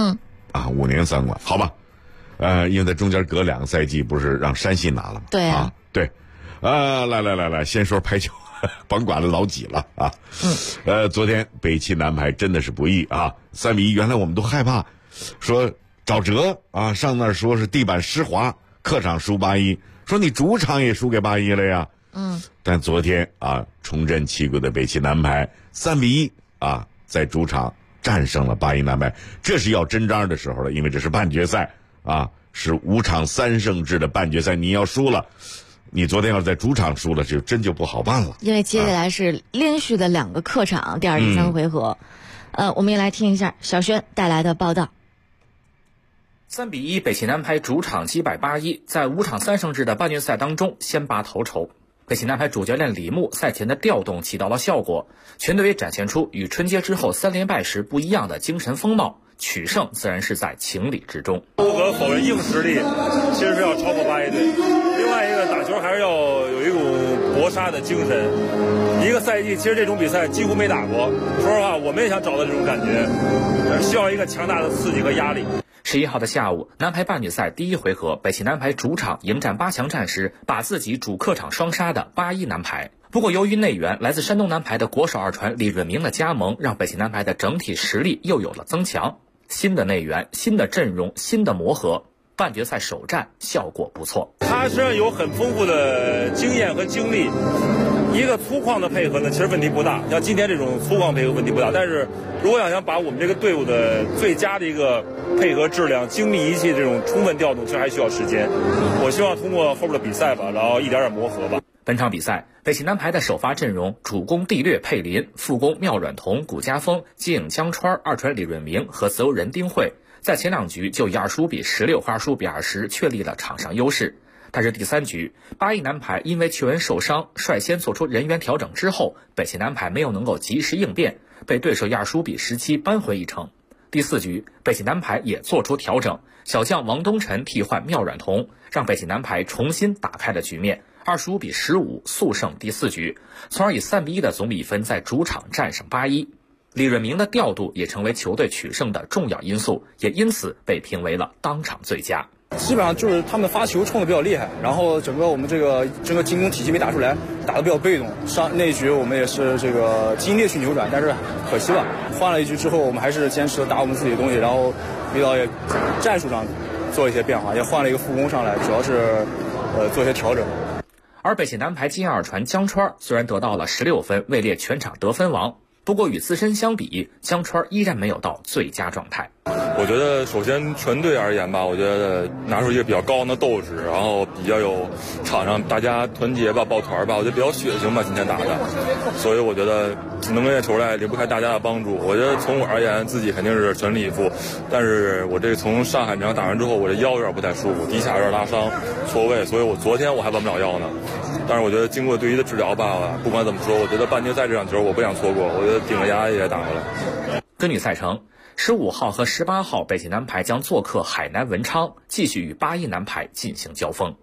，5年3冠，好吧，因为在中间隔2个赛季，不是让山西拿了吗？ 对对，来，先说排球。甭管了老几了昨天北汽男排真的是不易3比1，原来我们都害怕说找辙上那儿说是地板湿滑，客场输8-1，说你主场也输给8-1了呀。但昨天重振旗鼓的北汽男排3比1在主场战胜了8-1男排，这是要真章的时候了，因为这是半决赛是5场3胜制的半决赛，你要输了，你昨天要是在主场输了，就不好办了。 因为接下来是连续的2个客场，第2、第3回合。我们也来听一下小轩带来的报道。 3比1，北汽男排主场击败8-1，在5场3胜制的半决赛当中先拔头筹。北汽男排主教练李牧赛前的调动起到了效果，全队也展现出与春节之后3连败时不一样的精神风貌。取胜自然是在情理之中。 不可否认，硬实力其实是要超过8-1队。另外一个，打球还是要有一种搏杀的精神。一个赛季，其实这种比赛几乎没打过。说实话，我们也想找到这种感觉，需要一个强大的刺激和压力。 11号的下午，男排半决赛第1回合，北汽男排主场迎战8强战时，把自己主客场双杀的8-1男排。不过，由于内援来自山东男排的国手2传李润明的加盟，让北汽男排的整体实力又有了增强。新的内援、新的阵容、新的磨合，半决赛首战效果不错。 他实际上有很丰富的经验和经历，一个粗犷的配合呢，其实问题不大。像今天这种粗犷配合问题不大，但是如果想把我们这个队伍的最佳的一个配合质量、精密仪器这种充分调动，其实还需要时间。我希望通过后边的比赛吧，然后一点点磨合吧。 本场比赛，北汽男排的首发阵容主攻蒂略、佩林，副攻廖阮彤、谷家锋、接应江川、2传李润明和自由人丁慧，在前2局就以25比16和25比20确立了场上优势。但是第3局，8-1男排因为球员受伤，率先做出人员调整之后，北汽男排没有能够及时应变，被对手以25比17扳回一城。第4局，北汽男排也做出调整，小将王东晨替换廖阮彤，让北汽男排重新打开了局面，25比15速胜第4局，从而以3比1的总比分在主场战胜8-1。 李润明的调度也成为球队取胜的重要因素，也因此被评为了当场最佳。 基本上就是他们发球冲的比较厉害，然后我们整个进攻体系没打出来，打得比较被动。上那一局我们也是尽力去扭转，但是可惜了，换了一局之后，我们还是坚持打我们自己的东西，然后领导也战术上做一些变化，也换了一个副攻上来，主要是做一些调整。 而北汽男排金二传江川虽然得到了16分，位列全场得分王，不过与自身相比，江川依然没有到最佳状态。 我觉得首先全队而言吧，我觉得拿出一个比较高昂的斗志，然后比较有场上大家团结吧、抱团吧，我觉得比较血腥吧，今天打的，所以我觉得能跟这球来离不开大家的帮助。我觉得从我而言，自己肯定是全力以赴，但是我这从上海这场打完之后，我这腰有点不太舒服，骶髂有点拉伤，错位，所以我昨天我还弯不了腰呢。但是我觉得经过对于的治疗吧，不管怎么说，我觉得半决赛这场球我不想错过，我觉得顶着牙也打过来。 根据赛程，15号和18号北汽男排将做客海南文昌，继续与81男排进行交锋。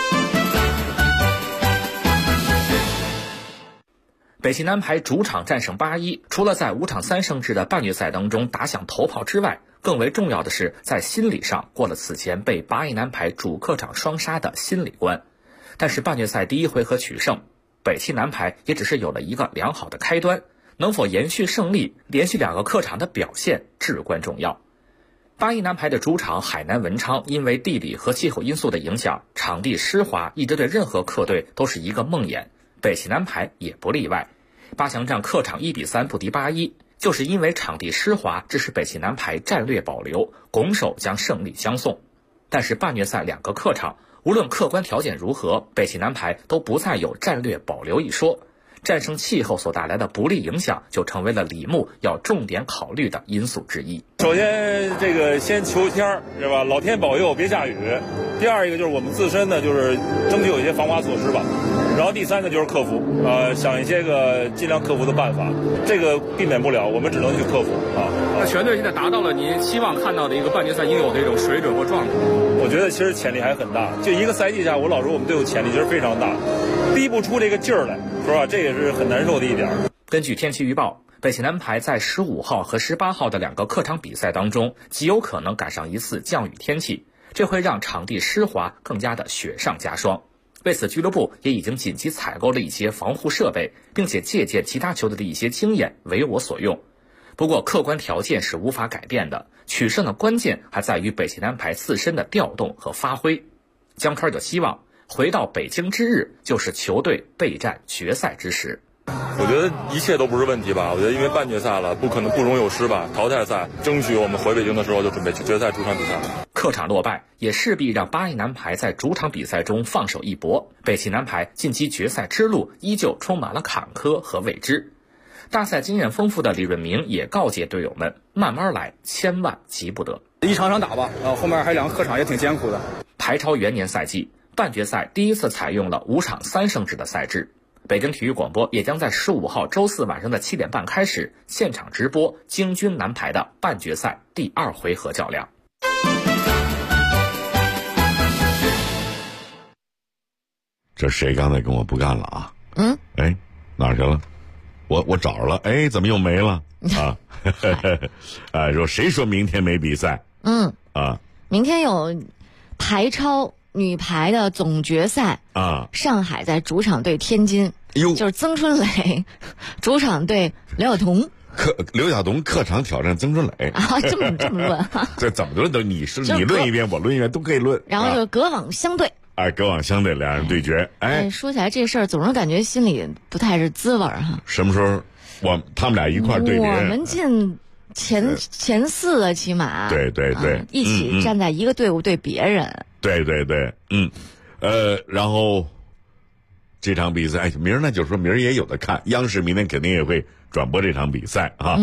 北汽男排主场战胜81，除了在5场3胜制的半决赛当中打响头炮之外，更为重要的是在心理上过了此前被81男排主客场双杀的心理关。但是半决赛第1回合取胜，北汽男排也只是有了一个良好的开端，能否延续胜利，连续2个客场的表现至关重要。81男排的主场海南文昌因为地理和气候因素的影响，场地湿滑，一直对任何客队都是一个梦魇，北汽男排也不例外。八强战客场1比3不敌81，就是因为场地湿滑，致使北汽男排战略保留，拱手将胜利相送。但是半决赛2个客场，无论客观条件如何，北汽男排都不再有战略保留一说，战胜气候所带来的不利影响就成为了李牧要重点考虑的因素之一。 首先先求天是吧，老天保佑别下雨。第二一个就是我们自身呢，就是争取有一些防滑措施吧。然后第3个就是克服，想一些尽量克服的办法，这个避免不了，我们只能去克服啊。 那全队现在达到了您期望看到的一个半决赛应有的一种水准或状态。 我觉得其实潜力还很大，就一个赛季下，我老说我们队伍潜力其实非常大，逼不出这个劲儿来，是吧？这也是很难受的一点。 根据天气预报，北汽男排在15号和18号的2个客场比赛当中，极有可能赶上一次降雨天气，这会让场地湿滑更加的雪上加霜。为此，俱乐部也已经紧急采购了一些防护设备，并且借鉴其他球队的一些经验，为我所用。不过，客观条件是无法改变的，取胜的关键还在于北汽男排自身的调动和发挥。江川就希望回到北京之日，就是球队备战决赛之时。 我觉得一切都不是问题吧。我觉得因为半决赛了，不可能不容有失吧。淘汰赛争取我们回北京的时候就准备去决赛主场比赛了。 客场落败也势必让81男排在主场比赛中放手一搏，北汽男排晋级决赛之路依旧充满了坎坷和未知。大赛经验丰富的李润明也告诫队友们慢慢来，千万急不得。 一场场打吧，后面还2个客场也挺艰苦的。 台超元年赛季半决赛第一次采用了5场3胜制的赛制。北京体育广播也将在15号周4晚上的7点半开始现场直播京军男排的半决赛第2回合较量。 这谁刚才跟我不干了啊？哪儿去了？我找着了，怎么又没了啊？说谁说明天没比赛？ 明天有台超女排的总决赛啊，上海在主场对天津，就是曾春蕾主场对刘晓彤。 刘晓彤客场挑战曾春蕾啊，这么论这怎么论都你论一遍，我论一遍都可以论。 然后就是隔网相对。 隔网相对，俩人对决。 说起来这事儿，总是感觉心里不太是滋味哈。 什么时候他们俩一块对决？ 我们进前4了，起码。 对， 一起站在一个队伍对别人。 对，然后这场比赛，明儿呢就说明儿也有的看，央视明天肯定也会转播这场比赛啊。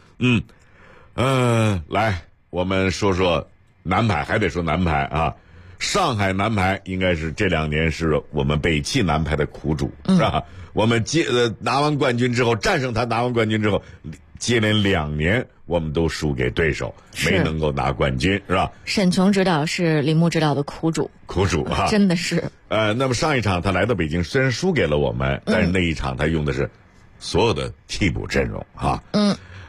来，我们说说男排，还得说男排啊。上海男排应该是这2年是我们北汽男排的苦主，是吧？我们拿完冠军之后，战胜他拿完冠军之后，接连2年我们都输给对手，没能够拿冠军，是吧？ 沈琼指导是李牧指导的苦主啊，真的是。 那么上一场他来到北京，虽然输给了我们，但是那一场他用的是所有的替补阵容啊。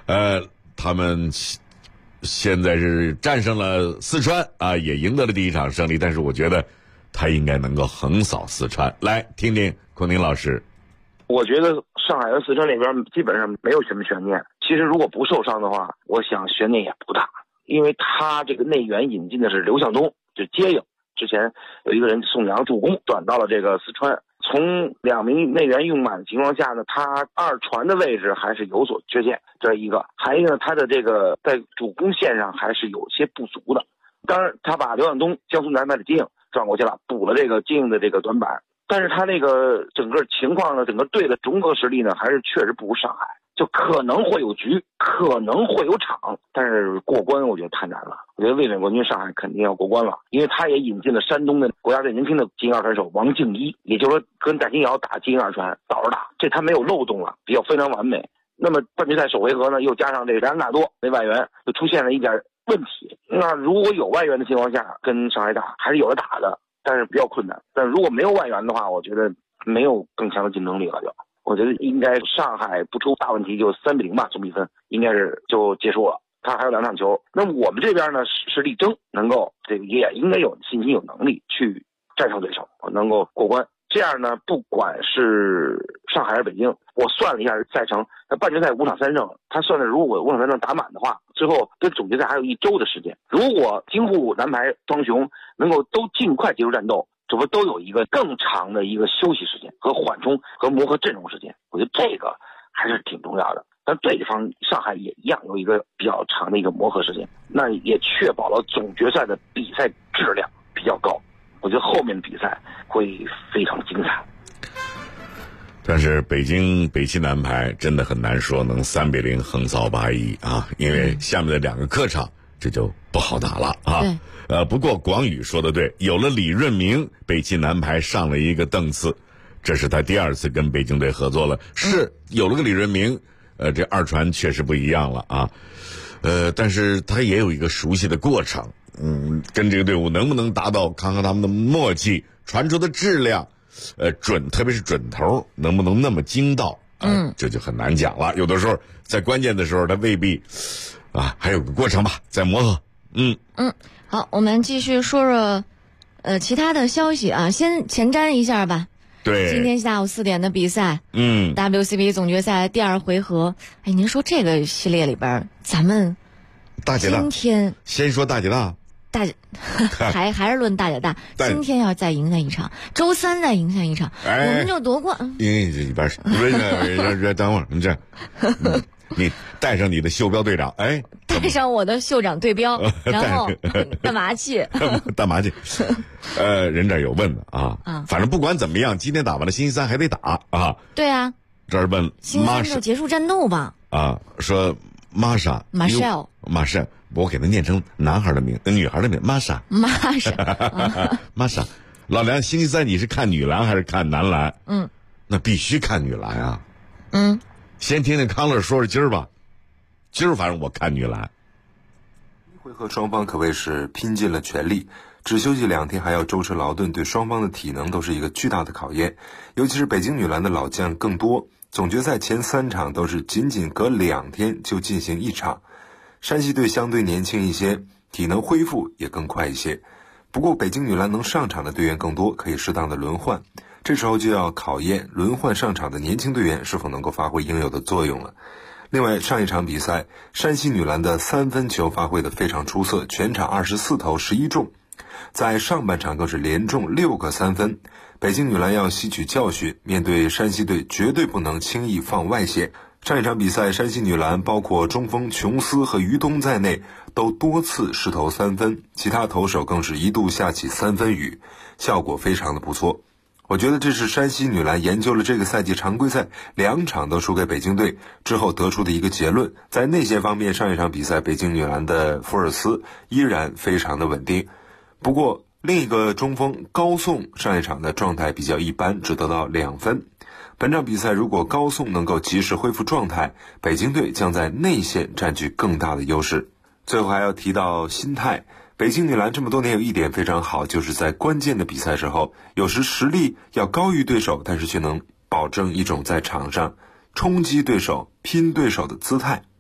他们现在是战胜了四川啊，也赢得了第一场胜利，但是我觉得他应该能够横扫四川。来听听孔宁老师。 我觉得上海和四川那边基本上没有什么悬念。其实如果不受伤的话，我想悬念也不大，因为他这个内援引进的是刘向东，就接应。之前有一个人宋阳助攻转到了这个四川，从2名内援用满的情况下呢，他二传的位置还是有所缺陷，这一个。还有一个，他的这个在主攻线上还是有些不足的。当然，他把刘向东江苏南派的接应转过去了，补了这个接应的这个短板。但是他那个整个情况呢，整个队的综合实力呢，还是确实不如上海。就可能会有局，可能会有场，但是过关我觉得太难了。我觉得卫冕冠军上海肯定要过关了，因为他也引进了山东的国家队年轻的接应二传手王敬一，也就是说跟戴金瑶打接应二传倒着打，这他没有漏洞了，比较非常完美。那么半决赛首回合呢，又加上这个莱昂纳多那外援，就出现了一点问题。那如果有外援的情况下跟上海打，还是有的打的，但是比较困难。但如果没有外援的话，我觉得没有更强的竞争力了就。我觉得应该上海不出大问题就3-0吧，总比分应该是就结束了。他还有2场球，那么我们这边呢是力争能够这个也应该有信心有能力去战胜对手，能够过关。这样呢，不管是上海还是北京，我算了一下赛程，那半决赛5场3胜，他算的如果5场3胜打满的话，最后跟总决赛还有1周的时间。如果京沪男排双雄能够都尽快结束战斗，这不都有一个更长的一个休息时间和缓冲和磨合阵容时间，我觉得这个还是挺重要的。但对方上海也一样有一个比较长的一个磨合时间，那也确保了总决赛的比赛质量比较高。我觉得后面的比赛会非常精彩。 但是北汽男排真的很难说能3-0横扫巴以啊，因为下面的2个客场这就不好打了啊。不过广宇说的对，有了李润明，北汽男排上了一个档次，这是他第2次跟北京队合作了。是有了个李润明，这二传确实不一样了啊。但是他也有一个熟悉的过程，跟这个队伍能不能达到看看他们的默契，传出的质量，特别是准头能不能那么精到，这就很难讲了。有的时候在关键的时候，他未必啊，还有个过程吧，再磨合。 好，我们继续说说其他的消息啊，先前瞻一下吧。 对， 今天下午4点的比赛，WCB 总决赛第2回合。哎，您说这个系列里边，咱们大姐大今天先说大姐大， 还是论大姐大，今天要再赢下一场，周3再赢下一场，我们就夺冠。 一边等会儿，你这，你带上你的袖标队长， 带上我的袖长对标，然后干嘛去？ 干嘛去？人这有问的啊，反正不管怎么样，今天打完了，星期3还得打啊。 对啊， 这儿问星期3就结束战斗吧。 啊，说玛莎，我给他念成男孩的名，女孩的名，玛莎。玛莎，老梁，星期3你是看女篮还是看男篮？那必须看女篮啊。先听听康乐说说今儿吧。今儿反正我看女篮。 一回合双方可谓是拼尽了全力，只休息2天还要舟车劳顿，对双方的体能都是一个巨大的考验。尤其是北京女篮的老将更多，总决赛前3场都是仅仅隔2天就进行1场。山西队相对年轻一些，体能恢复也更快一些。不过北京女篮能上场的队员更多，可以适当的轮换，这时候就要考验轮换上场的年轻队员是否能够发挥应有的作用了。另外，上一场比赛，山西女篮的3分球发挥得非常出色，全场24投11中，在上半场更是连中6个3分。北京女篮要吸取教训，面对山西队绝对不能轻易放外线。上一场比赛，山西女篮包括中锋琼斯和于东在内都多次失投3分，其他投手更是一度下起3分雨，效果非常的不错。我觉得这是山西女篮研究了这个赛季常规赛2场都输给北京队之后得出的一个结论。在内线方面，上一场比赛北京女篮的福尔斯依然非常的稳定，不过另一个中锋高颂上一场的状态比较一般，只得到2分。本场比赛如果高颂能够及时恢复状态，北京队将在内线占据更大的优势。最后还要提到心态，北京女篮这么多年有一点非常好，就是在关键的比赛时候，有时实力要高于对手，但是却能保证一种在场上冲击对手、拼对手的姿态。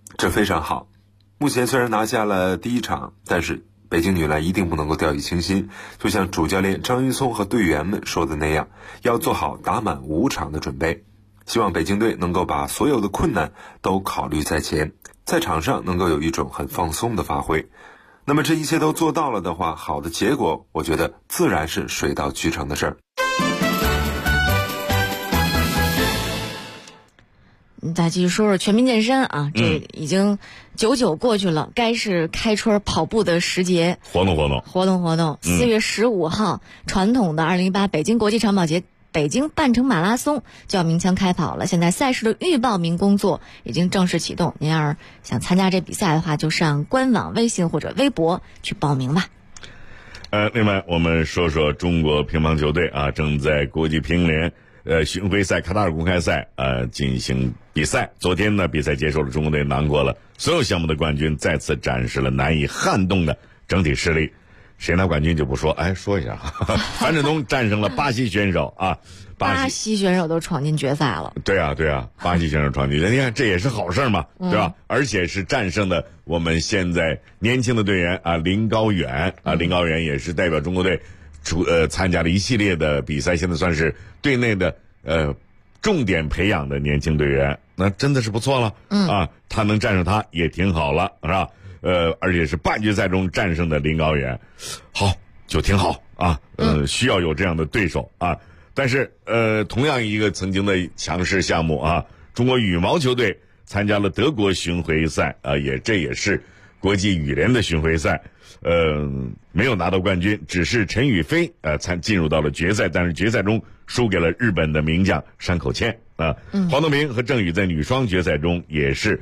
这非常好。目前虽然拿下了第一场，但是北京女篮一定不能够掉以轻心，就像主教练张玉聪和队员们说的那样，要做好打满5场的准备。希望北京队能够把所有的困难都考虑在前，在场上能够有一种很放松的发挥。那么这一切都做到了的话，好的结果我觉得自然是水到渠成的事儿。 再继续说说全民健身啊，这已经99过去了，该是开春跑步的时节， 活动。4 月15号，传统的2018北京国际长跑节北京半程马拉松就要鸣枪开跑了。现在赛事的预报名工作已经正式启动，您要是想参加这比赛的话，就上官网微信或者微博去报名吧。 另外我们说说中国乒乓球队啊，正在国际乒联巡回赛卡塔尔公开赛进行比赛。昨天呢，比赛结束了，中国队囊括了所有项目的冠军，再次展示了难以撼动的整体实力。谁拿冠军就不说，说一下，樊振东战胜了巴西选手啊， 巴西选手都闯进决赛了。 对啊，巴西选手闯进，你看这也是好事嘛，对吧？而且是战胜的我们现在年轻的队员啊，林高远啊，林高远也是代表中国队参加了一系列的比赛，现在算是队内的重点培养的年轻队员，那真的是不错了。他能战胜他也挺好了，是吧？而且是半决赛中战胜的林高远，好就挺好啊。需要有这样的对手啊。但是同样一个曾经的强势项目啊，中国羽毛球队参加了德国巡回赛啊，这也是国际羽联的巡回赛，没有拿到冠军，只是陈雨菲进入到了决赛，但是决赛中输给了日本的名将山口茜啊。黄东萍和郑宇在女双决赛中也是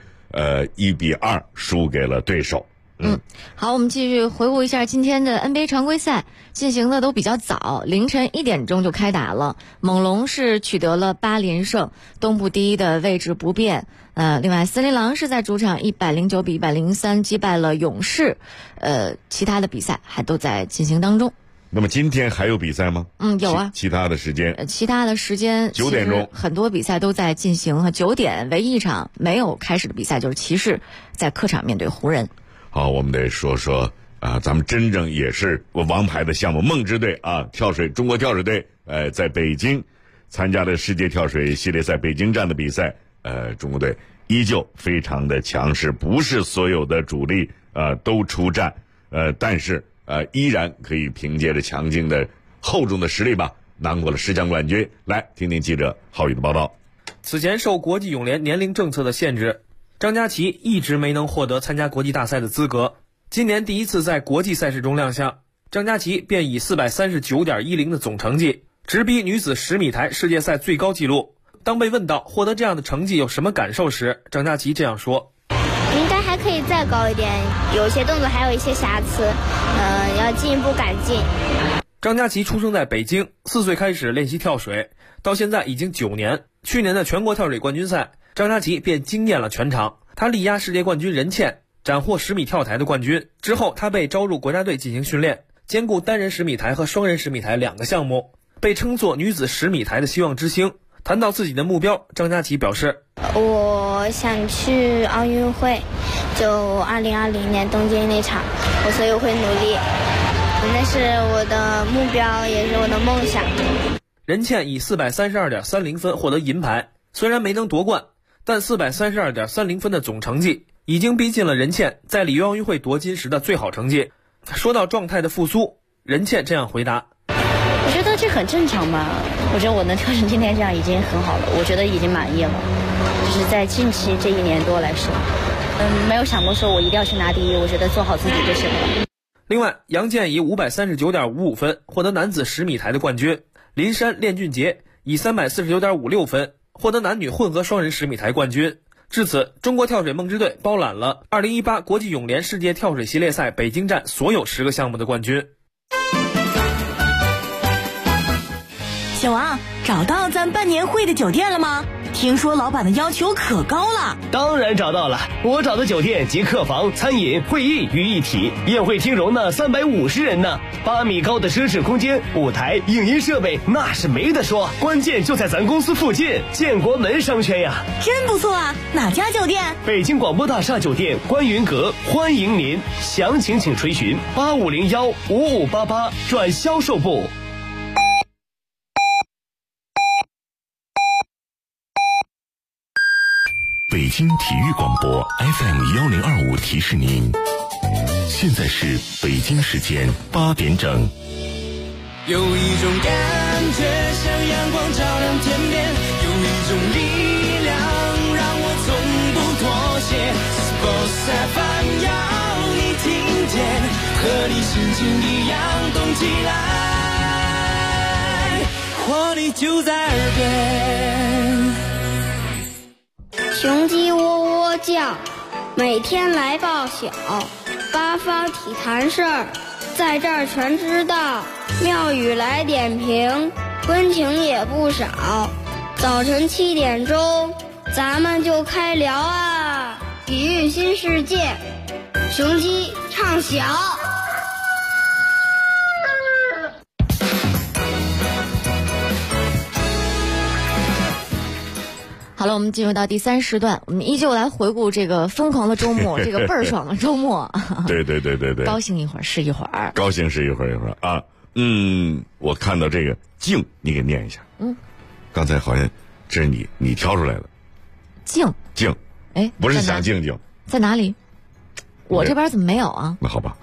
1-2输给了对手。 好，我们继续回顾一下今天的 NBA 常规赛，进行的都比较早，凌晨1点钟就开打了。猛龙是取得了8连胜，东部第一的位置不变。另外森林狼是在主场109比103击败了勇士。其他的比赛还都在进行当中。 那么今天还有比赛吗？ 有啊。 其他的时间 9点钟，很多比赛都在进行。9点唯一一场没有开始的比赛就是骑士在客场面对湖人。 好，我们得说说咱们真正也是王牌的项目梦之队啊，中国跳水队在北京参加了世界跳水系列赛北京站的比赛，中国队依旧非常的强势，不是所有的主力都出战，但是依然可以凭借着强劲的厚重的实力吧，囊括了10项冠军。来听听记者浩宇的报道。 此前受国际泳联年龄政策的限制，张家齐一直没能获得参加国际大赛的资格。今年第一次在国际赛事中亮相，张家齐便以 439.10 的总成绩直逼女子10米台世界赛最高纪录。当被问到获得这样的成绩有什么感受时，张家齐这样说： 应该还可以再高一点，有些动作还有一些瑕疵，要进一步改进。 张家齐出生在北京，4岁开始练习跳水，到现在已经9年。去年的全国跳水冠军赛，张家齐便惊艳了全场，他力压世界冠军任茜，斩获10米跳台的冠军。之后他被招入国家队进行训练，兼顾单人10米台和双人10米台2个项目，被称作女子10米台的希望之星。谈到自己的目标，张家齐表示： 我想去奥运会，就2020年东京那场，所以我会努力，那是我的目标，也是我的梦想。 任茜以 432.30 分获得银牌，虽然没能夺冠，但 432.30 分的总成绩已经逼近了任茜在里约奥运会夺金时的最好成绩。说到状态的复苏，任茜这样回答： 我觉得这很正常嘛，我觉得我能跳成今天这样已经很好了，我觉得已经满意了，就是在近期这1年多来说，没有想过说我一定要去拿第一，我觉得做好自己就行了。 另外，杨健以 539.55 分获得男子10米台的冠军，林珊、练俊杰以 349.56 分获得男女混合双人10米台冠军。至此，中国跳水梦之队包揽了2018国际泳联世界跳水系列赛北京站所有10个项目的冠军。 小王，找到咱办年会的酒店了吗？ 听说老板的要求可高了。 当然找到了，我找的酒店集客房、餐饮、会议于一体，宴会厅容纳350人呢，8米高的奢侈空间，舞台、影音设备那是没得说，关键就在咱公司附近，建国门商圈呀。 真不错啊，哪家酒店？ 北京广播大厦酒店观云阁，欢迎您，详情请垂询8501-5588转销售部。 北京体育广播 FM1025提示您，现在是北京时间8点整。 有一种感觉像阳光照亮天边，有一种力量让我从不妥协。Sports FM 要你听见，和你心情一样动起来，活力就在耳边。 雄鸡喔喔叫，每天来报晓，八方体坛事儿，在这儿全知道。妙语来点评，温情也不少。早晨7点钟，咱们就开聊啊！体育新世界，雄鸡唱晓。 好了，我们进入到第3时段，我们依旧来回顾这个疯狂的周末，这个倍儿爽的周末。 对， 高兴一会儿是一会儿， 高兴是一会儿啊。我看到这个静，你给念一下。刚才好像这是你挑出来的。静，哎，不是想静静， 在哪里？我这边怎么没有啊？ 那好吧。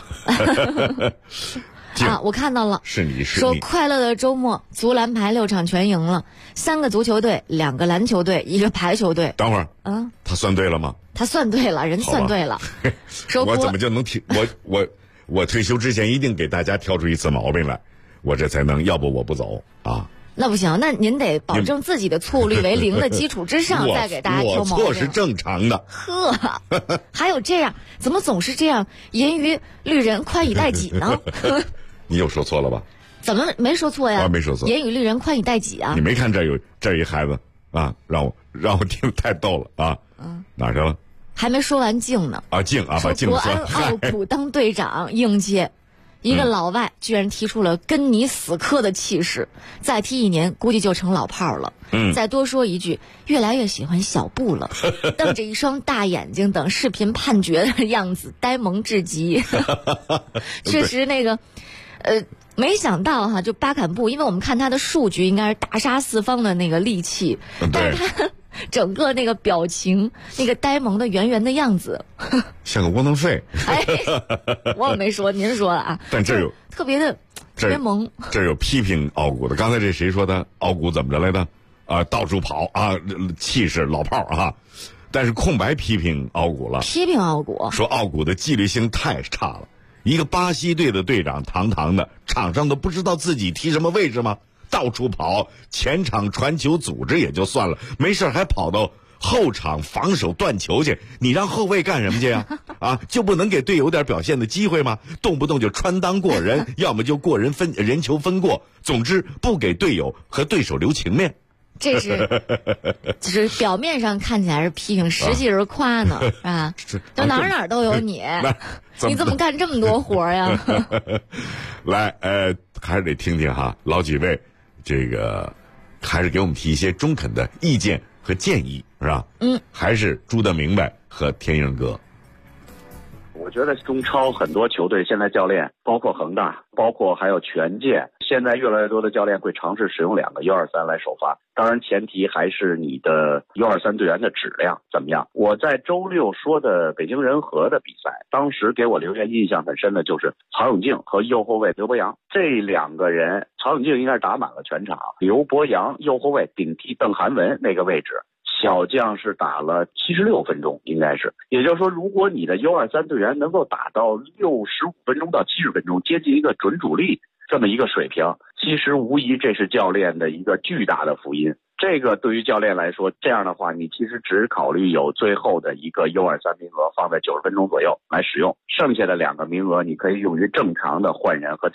啊，我看到了， 是你说快乐的周末，足篮排6场全赢了，3个足球队，2个篮球队，1个排球队。 等会儿，他算对了吗？ 他算对了，人算对了。说我怎么就能我退休之前一定给大家挑出一次毛病来，我这才能，要不我不走啊。 那不行，那您得保证自己的错误率为0的基础之上，再给大家挑毛病。 我错是正常的。 呵，还有这样，怎么总是这样？严于律人，宽以待己呢？ 你又说错了吧？ 怎么没说错呀？ 没说错。 严于律人，宽以待己啊！ 你没看这一孩子啊，让我听得太逗了啊！哪去了？ 还没说完静呢。 啊，静啊，把静说。国安奥古当队长，应届一个老外居然提出了跟你死磕的气势，再踢1年估计就成老炮了。再多说一句，越来越喜欢小布了，瞪着一双大眼睛等视频判决的样子，呆萌至极。确实那个，没想到哈，就巴坎布，因为我们看他的数据应该是大杀四方的那个利器，但是他整个那个表情，那个呆萌的圆圆的样子， 像个窝囊废。 哎，我也没说，您说了啊。 但这有特别萌。 这有批评奥古的。刚才这谁说的？奥古怎么着来的？到处跑啊，气势老炮啊。但是空白批评奥古了。 批评奥古， 说奥古的纪律性太差了。一个巴西队的队长，堂堂的，场上都不知道自己踢什么位置吗？到处跑，前场传球组织也就算了，没事还跑到后场防守断球去，你让后卫干什么去呀？啊，就不能给队友点表现的机会吗？动不动就穿裆过人，要么就过人球分过，总之不给队友和对手留情面。 这是就是表面上看起来是批评，实际是夸呢，是吧？就哪都有你，你怎么干这么多活呀？ 来，还是得听听哈，老几位，这个还是给我们提一些中肯的意见和建议，是吧？还是朱德明白和天鹰哥。 我觉得中超很多球队现在教练，包括恒大，包括还有权健，现在越来越多的教练会尝试使用2个U23来首发。当然前提还是你的 U23 队员的质量怎么样。我在周6说的北京人和的比赛，当时给我留下印象很深的就是曹永竞和右后卫刘博洋这2个人。曹永竞应该是打满了全场，刘博洋右后卫顶替邓涵文那个位置，小将是打了76分钟，应该是。也就是说，如果你的 U23 队员能够打到65分钟到70分钟，接近一个准主力这么一个水平，其实无疑这是教练的一个巨大的福音。这个对于教练来说，这样的话你其实只考虑有最后的一个 U23 名额放在90分钟左右来使用，剩下的2个名额你可以用于正常的换人和调整。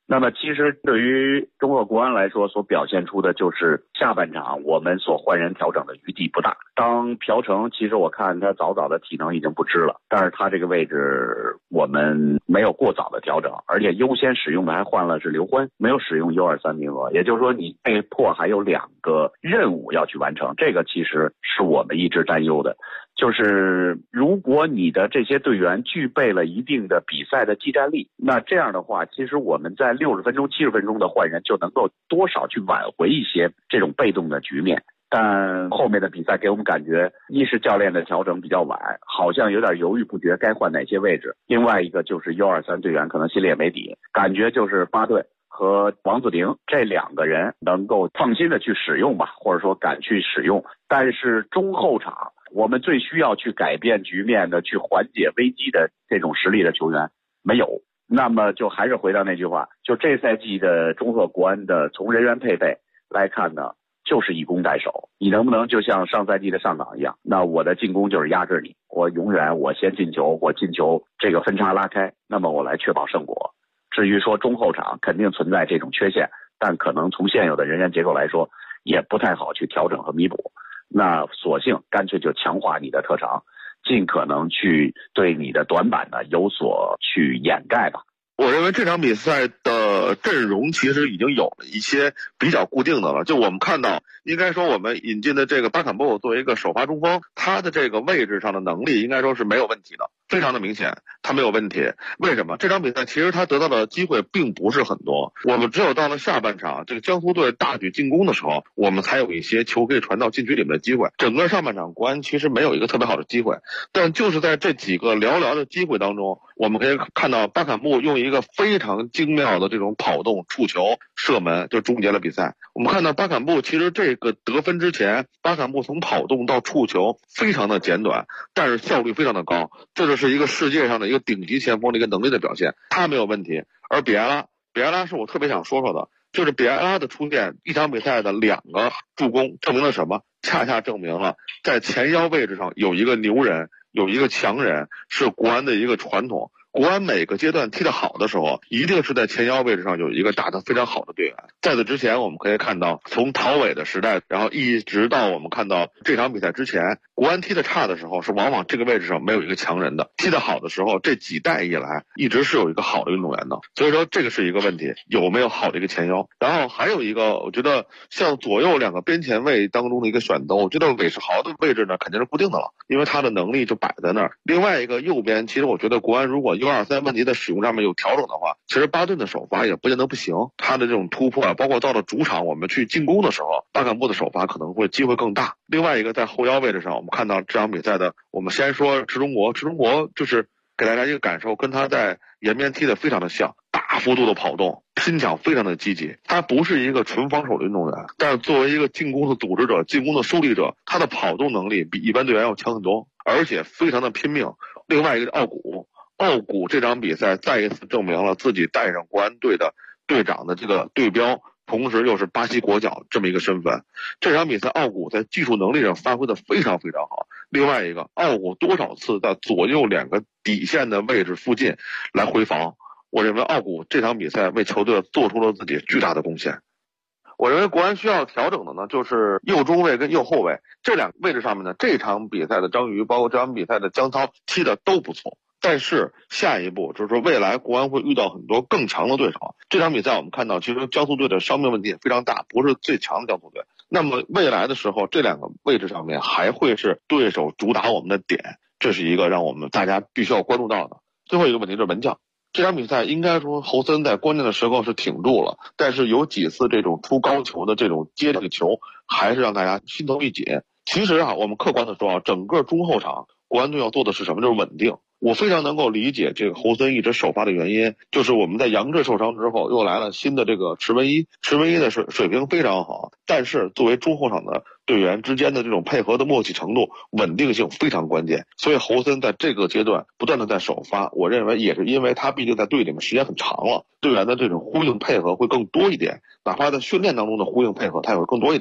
那么其实对于中赫国安来说，所表现出的就是下半场我们所换人调整的余地不大。当朴成，其实我看他早的体能已经不支了，但是他这个位置我们没有过早的调整，而且优先使用的还换了是刘欢，没有使用 U23 名额，也就是说你被迫还有2个任务要去完成，这个其实是我们一直担忧的。就是如果你的这些队员具备了一定的比赛的技战力，那这样的话，其实我们在60分钟、70分钟的换人就能够多少去挽回一些这种被动的局面。但后面的比赛给我们感觉，一是教练的调整比较晚，好像有点犹豫不决该换哪些位置；另外一个就是 U23 队员可能心里也没底，感觉就是巴顿和王子宁这2个人能够放心的去使用吧，或者说敢去使用。但是中后场我们最需要去改变局面的、去缓解危机的这种实力的球员没有。那么就还是回到那句话，就这赛季的中赫国安的从人员配备来看呢，就是以攻代守。你能不能就像上赛季的上港一样，那我的进攻就是压制你，我永远我先进球，我进球这个分差拉开，那么我来确保胜果。至于说中后场肯定存在这种缺陷，但可能从现有的人员结构来说也不太好去调整和弥补，那索性干脆就强化你的特长，尽可能去对你的短板呢有所去掩盖吧。 我认为这场比赛的阵容其实已经有了一些比较固定的了，就我们看到，应该说我们引进的这个巴坎布作为一个首发中锋，他的这个位置上的能力应该说是没有问题的，非常的明显，他没有问题。为什么？这场比赛其实他得到的机会并不是很多，我们只有到了下半场，这个江苏队大举进攻的时候，我们才有一些球可以传到禁区里面的机会。整个上半场国安其实没有一个特别好的机会，但就是在这几个寥寥的机会当中，我们可以看到巴坎布用一个非常精妙的这种跑动、触球、射门就终结了比赛。我们看到巴坎布其实这个得分之前，巴坎布从跑动到触球非常的简短，但是效率非常的高，这就是一个世界上的一个顶级前锋的一个能力的表现，他没有问题。而比埃拉是我特别想说的，就是比埃拉的出现，一场比赛的2个助攻，证明了什么？恰恰证明了在前腰位置上有一个牛人，有一个强人，是国安的一个传统。国安每个阶段踢得好的时候，一定是在前腰位置上有一个打得非常好的队员。在此之前，我们可以看到，从陶伟的时代，然后一直到我们看到这场比赛之前，国安踢得差的时候，是往往这个位置上没有一个强人的；踢得好的时候，这几代以来一直是有一个好的运动员的。所以说，这个是一个问题，有没有好的一个前腰？然后还有一个，我觉得像左右2个边前卫当中的一个选择，我觉得韦世豪的位置呢肯定是固定的了，因为他的能力就摆在那儿。另外一个右边，其实我觉得国安如果U23问题的使用上面有调整的话，其实巴顿的首发也不见得不行。他的这种突破啊，包括到了主场我们去进攻的时候，巴坎布的首发可能会机会更大。另外一个在后腰位置上，我们看到这场比赛的，我们先说池中国就是给大家一个感受，跟他在延边踢的非常的像，大幅度的跑动，拼抢非常的积极。他不是一个纯防守的运动员，但是作为一个进攻的组织者、进攻的树立者，他的跑动能力比一般队员要强很多，而且非常的拼命。另外一个奥古这场比赛再一次证明了自己带上国安队的队长的这个队标，同时又是巴西国脚这么一个身份。这场比赛奥古在技术能力上发挥的非常非常好。另外一个，奥古多少次在左右2个底线的位置附近来回防，我认为奥古这场比赛为球队做出了自己巨大的贡献。我认为国安需要调整的呢，就是右中卫跟右后卫这2个位置上面呢，这场比赛的张瑜，包括这场比赛的江涛踢的都不错。但是下一步就是说，未来国安会遇到很多更强的对手。这场比赛我们看到，其实江苏队的伤病问题也非常大，不是最强的江苏队。那么未来的时候，这2个位置上面还会是对手主打我们的点，这是一个让我们大家必须要关注到的。最后一个问题就是门将。这场比赛应该说侯森在关键的时候是挺住了，但是有几次这种出高球的这种接这个球，还是让大家心头一紧。其实我们客观的说整个中后场国安队要做的是什么？就是稳定。我非常能够理解这个侯森一直首发的原因，就是我们在杨志受伤之后，又来了新的这个池文一的水平非常好，但是作为中后场的队员之间的这种配合的默契程度、稳定性非常关键。所以侯森在这个阶段不断的在首发，我认为也是因为他毕竟在队里面时间很长了，队员的这种呼应配合会更多一点，哪怕在训练当中的呼应配合他也会更多一点。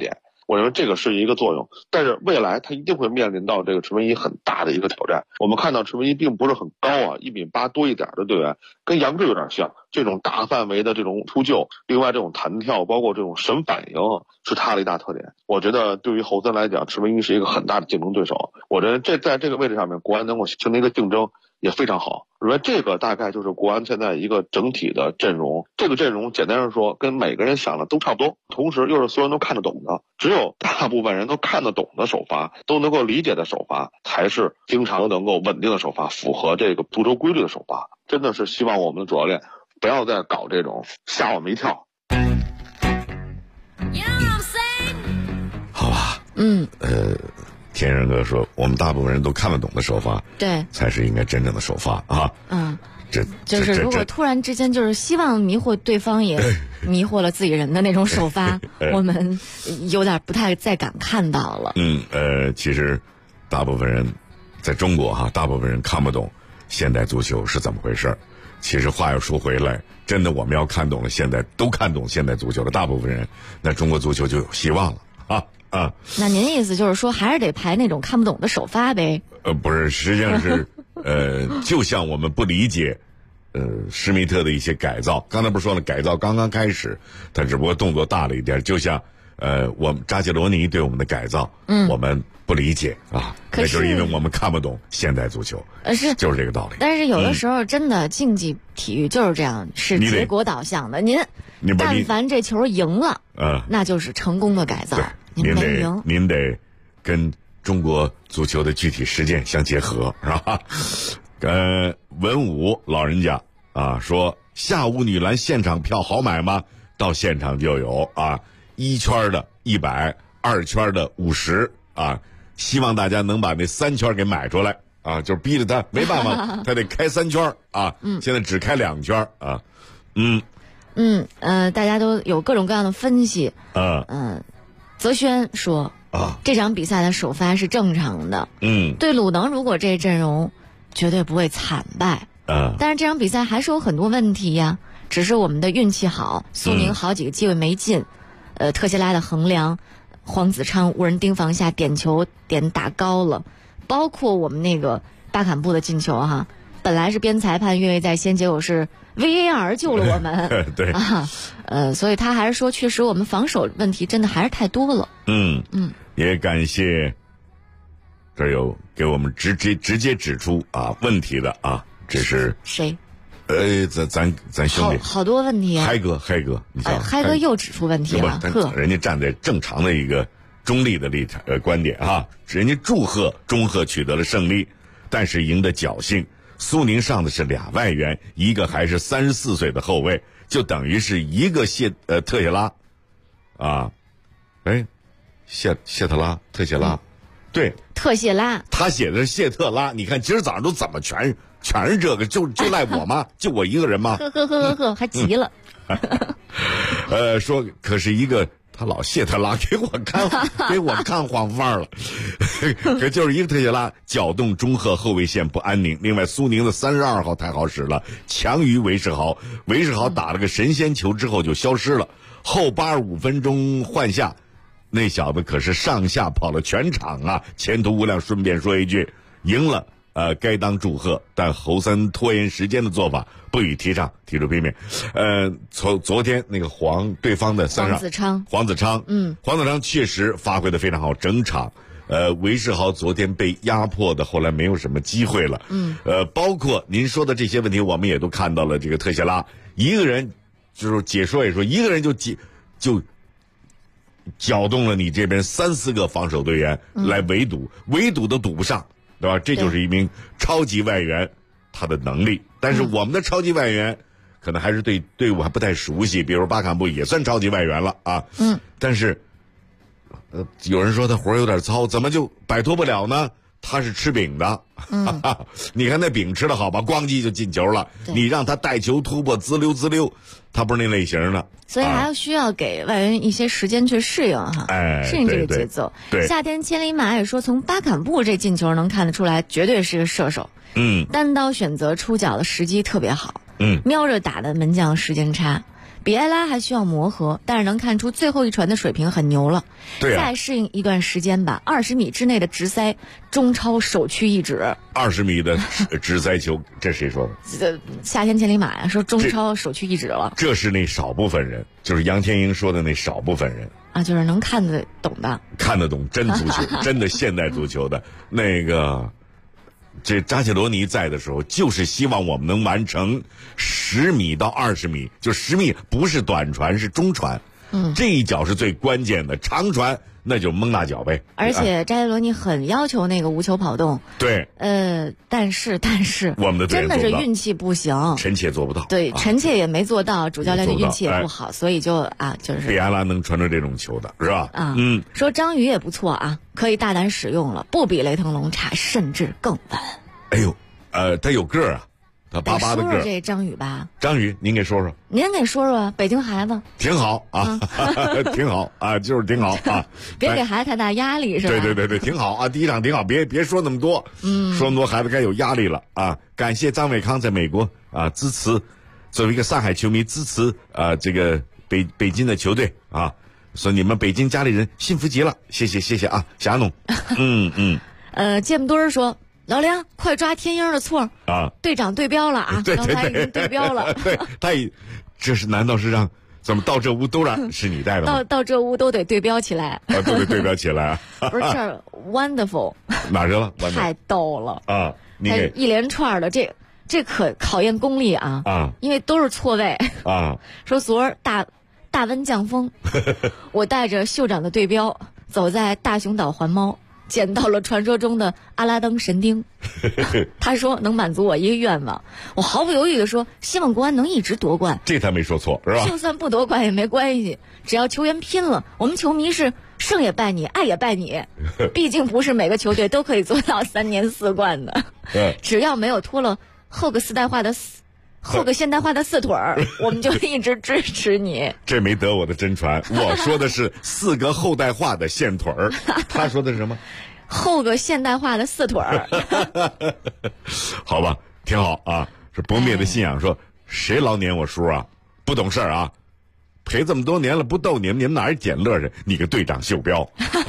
我认为这个是一个作用。但是未来他一定会面临到这个陈文一很大的一个挑战。我们看到陈文一并不是很高啊，1.8米多一点的队员，跟杨志有点像，这种大范围的这种突救，另外这种弹跳，包括这种神反应，是他的一大特点。我觉得对于侯森来讲，陈文一是一个很大的竞争对手。我觉得在这个位置上面，国安能够形成一个竞争也非常好。我认为这个大概就是国安现在一个整体的阵容。这个阵容简单上说，跟每个人想的都差不多，同时又是所有人都看得懂的。只有大部分人都看得懂的首发，都能够理解的首发，才是经常能够稳定的首发，符合这个足球规律的首发。真的是希望我们的主教练不要再搞这种吓我们一跳。 好吧，天人哥说，我们大部分人都看得懂的首发， 对， 才是应该真正的首发啊。 就是如果突然之间就是希望迷惑对方，也迷惑了自己人的那种首发，我们有点不太再敢看到了。 其实大部分人在中国大部分人看不懂现代足球是怎么回事。其实话又说回来，真的我们要看懂了都看懂现代足球的大部分人，那中国足球就有希望了啊。 那您的意思就是说，还是得排那种看不懂的首发呗？ 不是，实际上是就像我们不理解施密特的一些改造，刚才不是说了，改造刚刚开始，他只不过动作大了一点，就像我们扎切罗尼对我们的改造，我们不理解啊，那就是因为我们看不懂现代足球，就是这个道理。 但是有的时候真的竞技体育就是这样，是结果导向的。您但凡这球赢了，那就是成功的改造。 您得跟中国足球的具体实践相结合，是吧？文武老人家说下午女篮现场票好买吗？到现场就有1圈的100，2圈的50希望大家能把那3圈给买出来就是逼着他没办法，他得开3圈现在只开2圈大家都有各种各样的分析。泽轩说这场比赛的首发是正常的。对鲁能如果这阵容绝对不会惨败。但是这场比赛还是有很多问题呀，只是我们的运气好，苏宁好几个机会没进，特谢拉的横梁，黄子昌无人盯防下点球点打高了，包括我们那个巴坎布的进球本来是边裁判越位在先，结果是 VAR 救了我们。 对所以他还是说，确实我们防守问题真的还是太多了。 也感谢这有给我们直接指出问题的这是谁？ 咱兄弟好多问题嗨哥，你瞧， 嗨哥又指出问题了。 人家站在正常的一个中立的立场观点人家祝贺中赫取得了胜利，但是赢得侥幸。苏宁上的是2外援，一个还是34岁的后卫，就等于是一个特谢拉特谢拉，对， 特谢拉， 他写的是谢特拉。你看今儿早上都怎么全是这个，就赖我吗？就我一个人吗？ 还急了。 说可是一个他老谢特拉给我看晃范了。可就是一个特谢拉搅动中赫后卫线不安宁。另外苏宁的32号太好使了，强于韦世豪打了个神仙球之后就消失了，后85分钟换下，那小子可是上下跑了全场前途无量。顺便说一句，赢了该当祝贺，但侯森拖延时间的做法不予提倡，提出批评。昨天那个对方的黄子昌确实发挥的非常好，整场韦世豪昨天被压迫的后来没有什么机会了。包括您说的这些问题，我们也都看到了。这个特谢拉一个人就是解说也说，一个人就搅动了你这边3-4个防守队员来围堵都堵不上，对吧？这就是一名超级外援他的能力。但是我们的超级外援可能还是对队伍还不太熟悉，比如巴坎布也算超级外援了但是有人说他活有点糙，怎么就摆脱不了呢？他是吃饼的。你看那饼吃的好吧，咣叽就进球了。你让他带球突破滋溜，他不是那类型的， 所以还要需要给外援一些时间去适应适应这个节奏。夏天千里马也说，从巴坎布这进球能看得出来，绝对是个射手。单刀选择出脚的时机特别好。瞄着打的门将时间差， 比埃拉还需要磨合，但是能看出最后一传的水平很牛了。 对啊， 再适应一段时间吧。20米之内的直塞，中超首屈一指。 20米的直塞球，这谁说的？夏天千里马呀，说中超首屈一指了。 这是那少部分人，就是杨天英说的那少部分人啊，就是能看得懂的， 看得懂真足球，真的现代足球的那个。这扎切罗尼在的时候，就是希望我们能完成10米到20米，就10米不是短传，是中传。这一脚是最关键的，长传那就蒙大脚呗。 而且扎切罗尼很要求那个无球跑动。 对。 但是我们的队员真的是运气不行， 臣妾做不到。 对，臣妾也没做到，主教练的运气也不好，所以就是比埃拉能传出这种球的是吧？ 说张宇也不错啊，可以大胆使用了，不比雷腾龙差，甚至更稳。 哎呦，他有个儿啊，他88的个儿。 说说这张宇吧。 张宇，您给说说。 您给说说啊，北京孩子。 挺好啊，挺好啊，就是挺好啊。 别给孩子太大压力是吧？ 对，挺好啊，第一场挺好，别说那么多。说那么多孩子该有压力了啊！感谢张伟康在美国啊支持，作为一个上海球迷支持这个北京的球队啊，说你们北京家里人幸福极了，谢谢啊，霞农。 芥末墩儿说。老梁，快抓天鹰的错啊！ 队长对标了啊！ 对， 刚才已经对标了。 对，这是难道是让怎么到这屋都让是你带的吗？ 到这屋都得对标起来啊，都得对标起来。 不是这 wonderful 哪去了？ 太逗了啊！你给一连串的这可考验功力啊！因为都是错位啊。 说昨儿大温降风，我带着酋长的对标走在大雄岛环猫。捡到了传说中的阿拉登神钉，他说能满足我一个愿望。我毫不犹豫地说，希望国安能一直夺冠。 这他没说错是吧？ 就算不夺冠也没关系，只要球员拼了，我们球迷是胜也拜你，爱也拜你。毕竟不是每个球队都可以做到3年4冠的。只要没有拖了后个现代化的4腿儿，我们就一直支持你。 这没得我的真传，我说的是4个后代化的线腿儿，他说的是什么？ 后个现代化的4腿儿。 好吧，挺好啊。是不灭的信仰说，谁老撵我叔啊？不懂事儿啊！陪这么多年了，不逗你们哪儿捡乐去？你个队长袖标。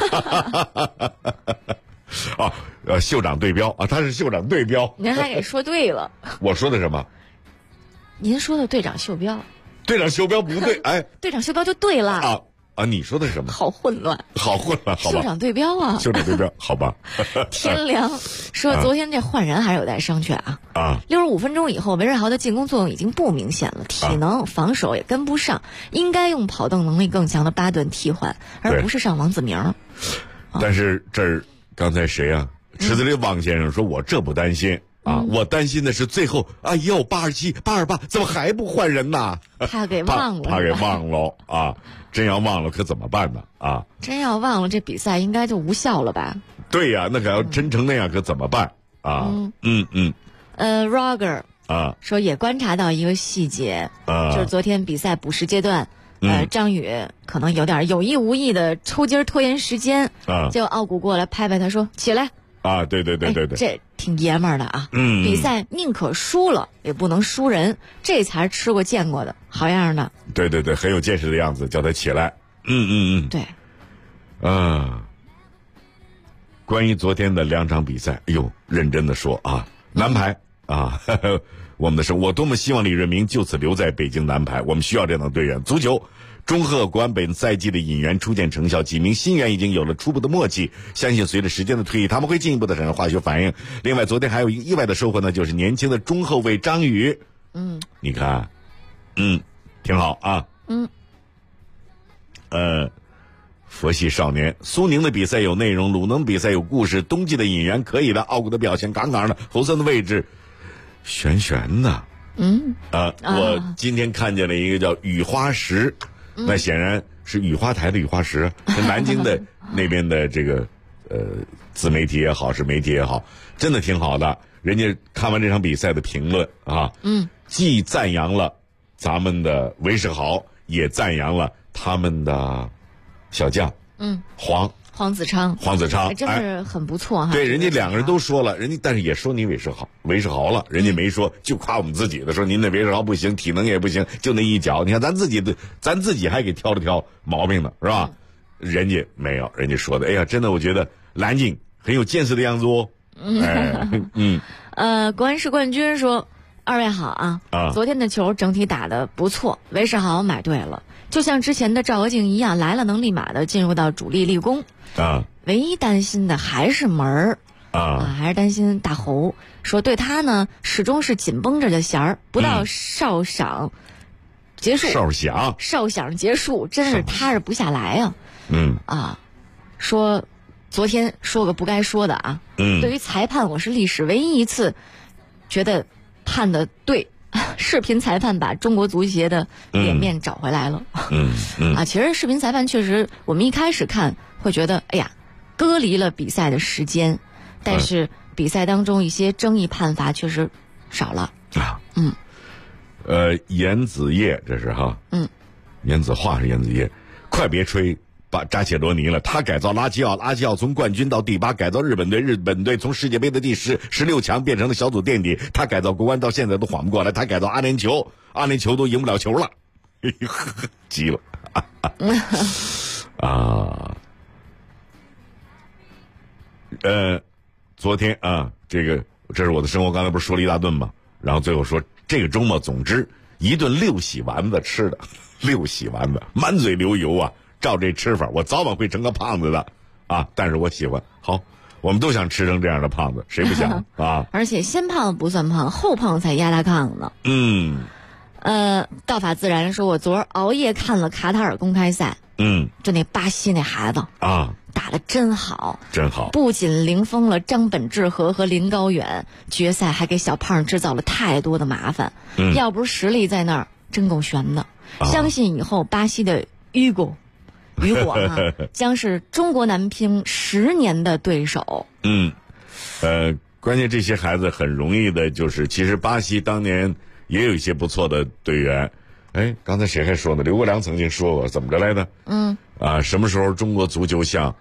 酋长对标啊，他是酋长对标。 您还给说对了。 我说的什么？ 您说的队长袖标。 队长袖标不对，哎， 队长袖标就对了。 你说的是什么？ 好混乱， 好吧。 酋长对标啊， 酋长对标，好吧。 天良说，昨天这换人还是有待商榷啊。65分钟以后，韦世豪的进攻作用已经不明显了，体能、防守也跟不上，应该用跑动能力更强的巴顿替换，而不是上王子明。 但是这儿刚才谁啊？池子里王先生说，我这不担心。我担心的是最后87、828，怎么还不换人呢？ 他给忘了， 他给忘了啊！真要忘了可怎么办呢？啊！ 真要忘了，这比赛应该就无效了吧？ 对呀，那可要真成那样可怎么办啊 ？Roger 说也观察到一个细节就是昨天比赛补时阶段，张宇可能有点有意无意的抽筋拖延时间结果奥古过来拍拍他说起来。 对， 这挺爷们儿的啊！比赛宁可输了也不能输人，这才是吃过见过的好样的。 对，很有见识的样子，叫他起来。 对。 关于昨天的2场比赛，认真的说啊，男排我们的生，我多么希望李润明就此留在北京男排，我们需要这样的队员。足球。中赫国安本赛季的引援初见成效，几名新援已经有了初步的默契，相信随着时间的推移，他们会进一步的产生化学反应。另外，昨天还有一个意外的收获呢，就是年轻的中后卫张宇。你看，挺好啊。佛系少年，苏宁的比赛有内容，鲁能比赛有故事，冬季的引援可以的，奥古的表现杠杠的，侯森的位置悬的。我今天看见了一个叫雨花石。那显然是雨花台的雨花石，是南京的那边的这个自媒体也好，是媒体也好，真的挺好的。人家看完这场比赛的评论既赞扬了咱们的韦世豪，也赞扬了他们的小将黄黄子昌，真是很不错哈。 对，人家两个人都说了，人家但是也说你韦世豪了，人家没说，就夸我们自己的，说您那韦世豪不行，体能也不行，就那一脚。你看咱自己还给挑了挑毛病呢，是吧？人家没有，人家说的，哎呀，真的，我觉得蓝鲸很有见识的样子哦。 国安市冠军说：“2位好啊！昨天的球整体打得不错，韦世豪买对了，就像之前的赵娥静一样，来了能立马的进入到主力立功。唯一担心的还是门儿还是担心大侯，说对他呢始终是紧绷着的弦儿，不到哨响结束，哨响结束，真是踏实不下来呀。说昨天说个不该说的啊。对于裁判，我是历史唯一一次觉得判的对，视频裁判把中国足协的脸面找回来了。其实视频裁判确实，我们一开始看会觉得，哎呀，割离了比赛的时间，但是比赛当中一些争议判罚确实少了。 严子叶这是哈，严子化是严子叶，快别吹。把扎切罗尼了，他改造拉齐奥从冠军到第8，改造日本队从世界杯的第16强变成了小组垫底，他改造国安到现在都缓不过来，他改造阿联酋都赢不了球了，急了昨天这是我的生活，刚才不是说了一大顿吗？然后最后说这个周末，总之一顿6喜丸子吃的，6喜丸子满嘴流油啊。照这吃法，我早晚会成个胖子的但是我喜欢。好，我们都想吃成这样的胖子，谁不想啊？ 而且先胖不算胖，后胖才压大炕呢。道法自然说，我昨儿熬夜看了卡塔尔公开赛，就那巴西那孩子打得真好，不仅零封了张本智和林高远，决赛还给小胖制造了太多的麻烦。要不是实力在那儿，真够悬的。相信以后巴西的雨果将是中国男乒10年的对手。 关键这些孩子很容易的，就是其实巴西当年也有一些不错的队员。刚才谁还说呢？刘国梁曾经说过，怎么着来的？什么时候中国足球像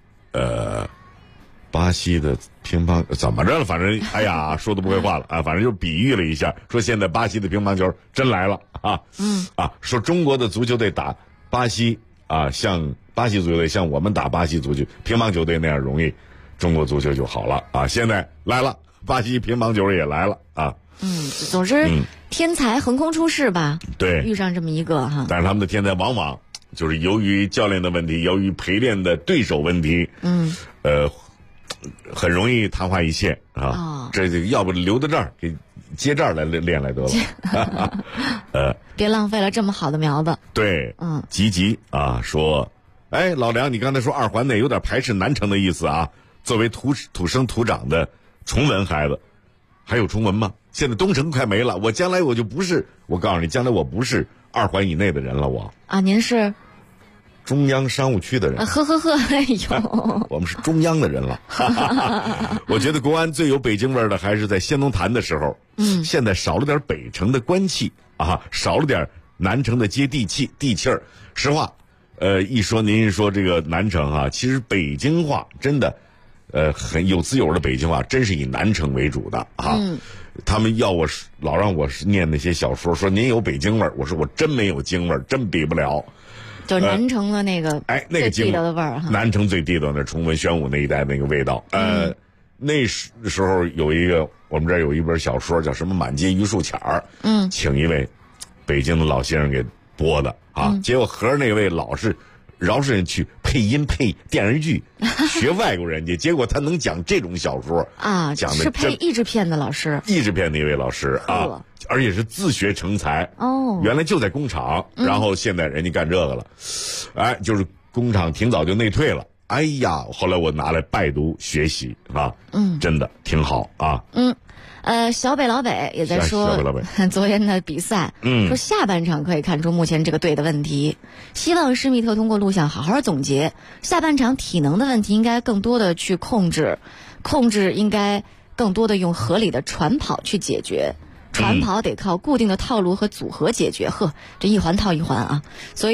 巴西的乒乓怎么着了？反正说的不会话了反正就比喻了一下，说现在巴西的乒乓球真来了说中国的足球队打巴西像巴西足球队像我们打巴西足球乒乓球队那样容易，中国足球就好了现在来了，巴西乒乓球也来了总之天才横空出世吧， 对， 遇上这么一个但是他们的天才往往就是由于教练的问题，由于陪练的对手问题很容易昙花一现这要不留到这儿给接这儿来练来得了别浪费了这么好的苗子。 对，吉说，老梁，你刚才说2环内有点排斥南城的意思作为土生土长的崇文孩子，还有崇文吗？现在东城快没了，将来我就不是，我告诉你，将来我不是2环以内的人了， 您是中央商务区的人。 哎呦， 我们是中央的人了。我觉得国安最有北京味儿的还是在先农坛的时候。现在少了点北城的官气少了点南城的接地气儿。实话，您说这个南城其实北京话真的，很有滋有的北京话，真是以南城为主的他们老让我念那些小说，说您有北京味儿，我说我真没有京味儿，真比不了。 就是南城的那个那个地道的味儿南城最地道的崇文宣武那一带那个味道。那时候我们这儿有一本小说叫什么《满街榆树钱儿》，请一位北京的老先生给播的结果合着那位老是饶是人去配音配电视剧学外国人家，结果他能讲这种小说讲的是配译制片的老师， 译制片那位老师而且是自学成才原来就在工厂，然后现在人家干这个了就是工厂挺早就内退了。后来我拿来拜读学习真的挺好小北老北也在说昨天的比赛，说下半场可以看出目前这个队的问题，希望施密特通过录像好好总结下半场体能的问题，应该更多的去控制应该更多的用合理的传跑去解决，传跑得靠固定的套路和组合解决，这一环套一环所以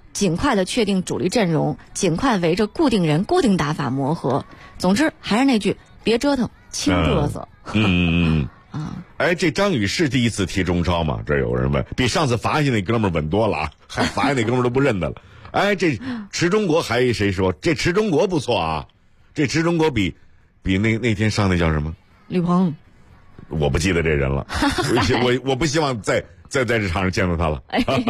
尽快的确定主力阵容，尽快围着固定人、固定打法磨合。总之还是那句，别折腾，轻嘚瑟。 哎，这张宇是第一次踢中超吗？这有人问，比上次罚下那哥们儿稳多了啊，还罚下那哥们儿都不认得了。哎，这池中国还有谁说这池中国不错啊？这池中国比那天上那叫什么？ 吕鹏， 我不记得这人了，我不希望在这场上见到他了。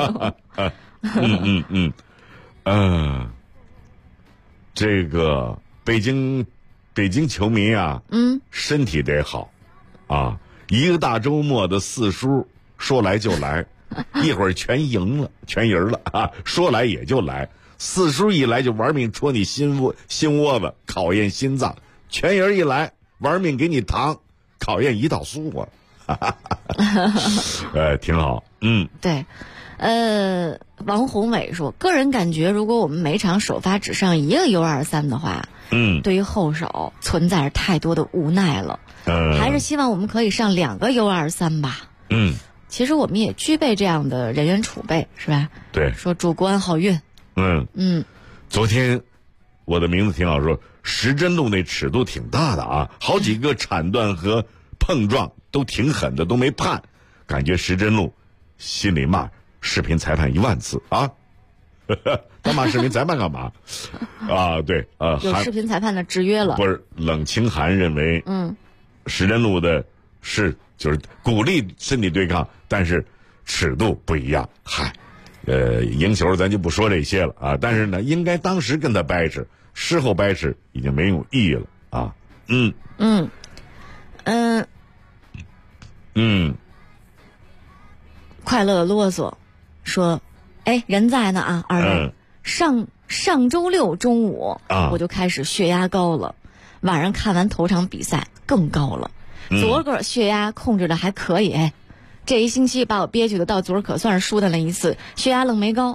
这个北京球迷啊，身体得好啊，一个大周末的四输说来就来，一会儿全赢了啊，说来也就来，四输一来就玩命戳你心窝子，考验心脏，全赢一来玩命给你糖，考验胰岛素啊。挺好。 对。王宏伟说，个人感觉如果我们每场首发只上一个 U23 的话，对于后手存在着太多的无奈了。还是希望我们可以上2个 U23 吧。其实我们也具备这样的人员储备，是吧？ 对， 说祝国安好运。 昨天我的名字挺好说，石真路那尺度挺大的啊，好几个铲断和碰撞都挺狠的，都没判，感觉石真路心里骂视频裁判10000次啊。他骂视频裁判干嘛啊？对有视频裁判的制约了。 不是，冷清寒认为石真路的是就是鼓励身体对抗，但是尺度不一样。赢球咱就不说这些了啊，但是呢，应该当时跟他掰扯，事后掰扯已经没有意义了啊。 快乐的啰嗦说，哎，人在呢啊，二位，上周六中午我就开始血压高了，晚上看完头场比赛更高了，昨个血压控制的还可以，哎，这一星期把我憋屈的，到昨儿可算是舒坦了一次，血压愣没高。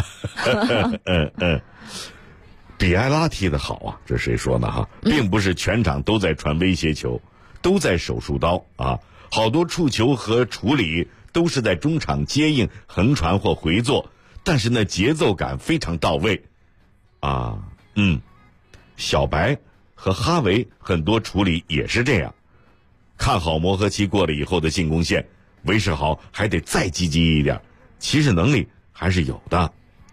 比埃拉踢得好啊，这谁说呢哈？并不是全场都在传威胁球，都在手术刀啊，好多触球和处理都是在中场接应、横传或回做，但是呢节奏感非常到位啊。小白和哈维很多处理也是这样。看好磨合期过了以后的进攻线，韦世豪还得再积极一点，其实能力还是有的。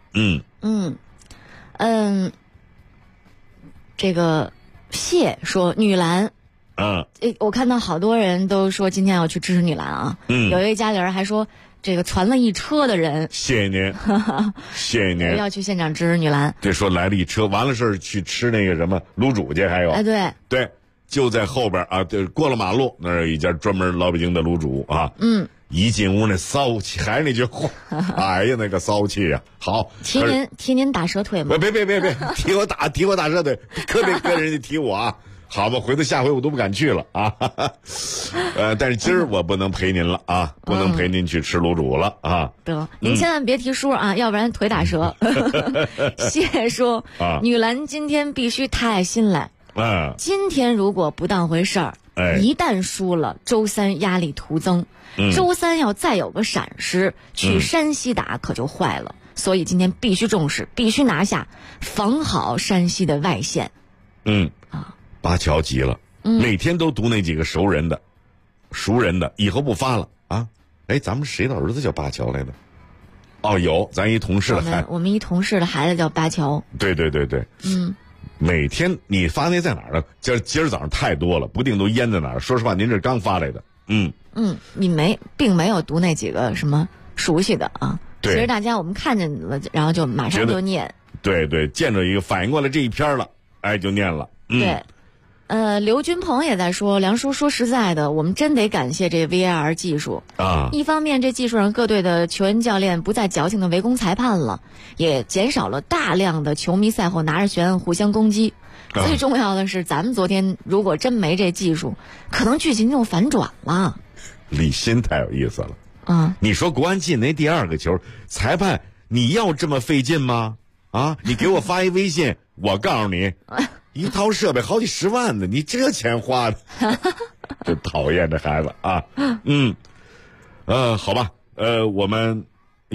这个谢说女篮，我看到好多人都说今天要去支持女篮啊。有一位家里人还说，这个传了一车的人， 谢谢您，谢谢您， 要去现场支持女篮。 这说来了一车，完了事儿去吃那个什么卤煮去，还有对，就在后边啊，对，过了马路那儿有一家专门老北京的卤煮啊。一进屋那骚气，还是那句话，哎呀，那个骚气呀！好， 提您打折腿吗？ 别，提我打折腿，可别跟人家提我啊！好吧，下回我都不敢去了啊。但是今儿我不能陪您了啊，不能陪您去吃卤煮了啊。 得，您千万别提叔啊，要不然腿打折。谢说，女篮今天必须踏下心来。今天如果不当回事儿，一旦输了，周三压力徒增。周三要再有个闪失，去山西打可就坏了。所以今天必须重视，必须拿下，防好山西的外线。 巴乔急了，每天都读那几个熟人的，以后不发了啊！哎，咱们谁的儿子叫巴乔来的？有，咱一同事的孩子， 我们一同事的孩子叫巴乔。 对。每天你发那在哪儿呢？今儿早上太多了，不定都淹在哪儿。说实话，您这刚发来的。 你并没有读那几个什么熟悉的啊。 对， 其实大家我们看见了，然后就马上就念。 对，见着一个反应过来这一篇了，哎，就念了。 对。刘军鹏也在说，梁叔说实在的，我们真得感谢这 VAR 技术啊。一方面，这技术让各队的球员教练不再矫情的围攻裁判了，也减少了大量的球迷赛后拿着悬案互相攻击。最重要的是，咱们昨天如果真没这技术，可能剧情就反转了。 李鑫太有意思了。你说国安进那第2个球，裁判你要这么费劲吗？啊，你给我发一微信，我告诉你。一套设备好几10万的，你这钱花的，就讨厌这孩子啊。好吧，我们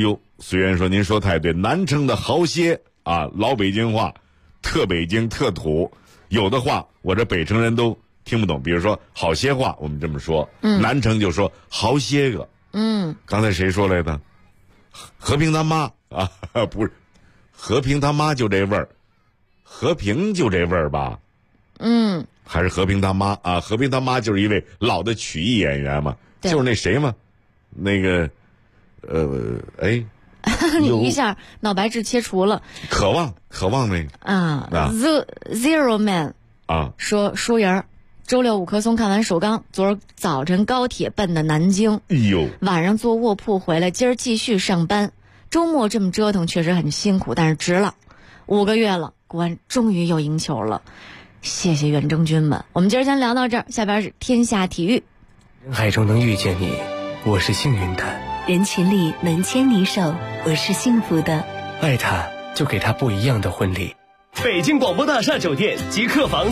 随缘说，您说太对，南城的好些啊，老北京话，特北京特土，有的话我这北城人都听不懂。比如说好些话，我们这么说，南城就说好些个。刚才谁说来的？和平他妈啊，不是，和平他妈就这味儿，和平就这味儿吧？还是和平他妈啊？和平他妈就是一位老的曲艺演员嘛，就是那谁嘛，那个， 你一下脑白质切除了。渴望那个啊 ，Zero Man 啊， 说舒莹儿，周六五棵松看完首钢，昨儿早晨高铁奔的南京， 哎呦， 晚上坐卧铺回来，今儿继续上班。周末这么折腾确实很辛苦，但是值了。5个月了，国安终于又赢球了，谢谢远征军们。我们今儿先聊到这儿，下边是天下体育。 人海中能遇见你，我是幸运的； 人群里能牵你手，我是幸福的。 爱他，就给他不一样的婚礼。 北京广播大厦酒店及客房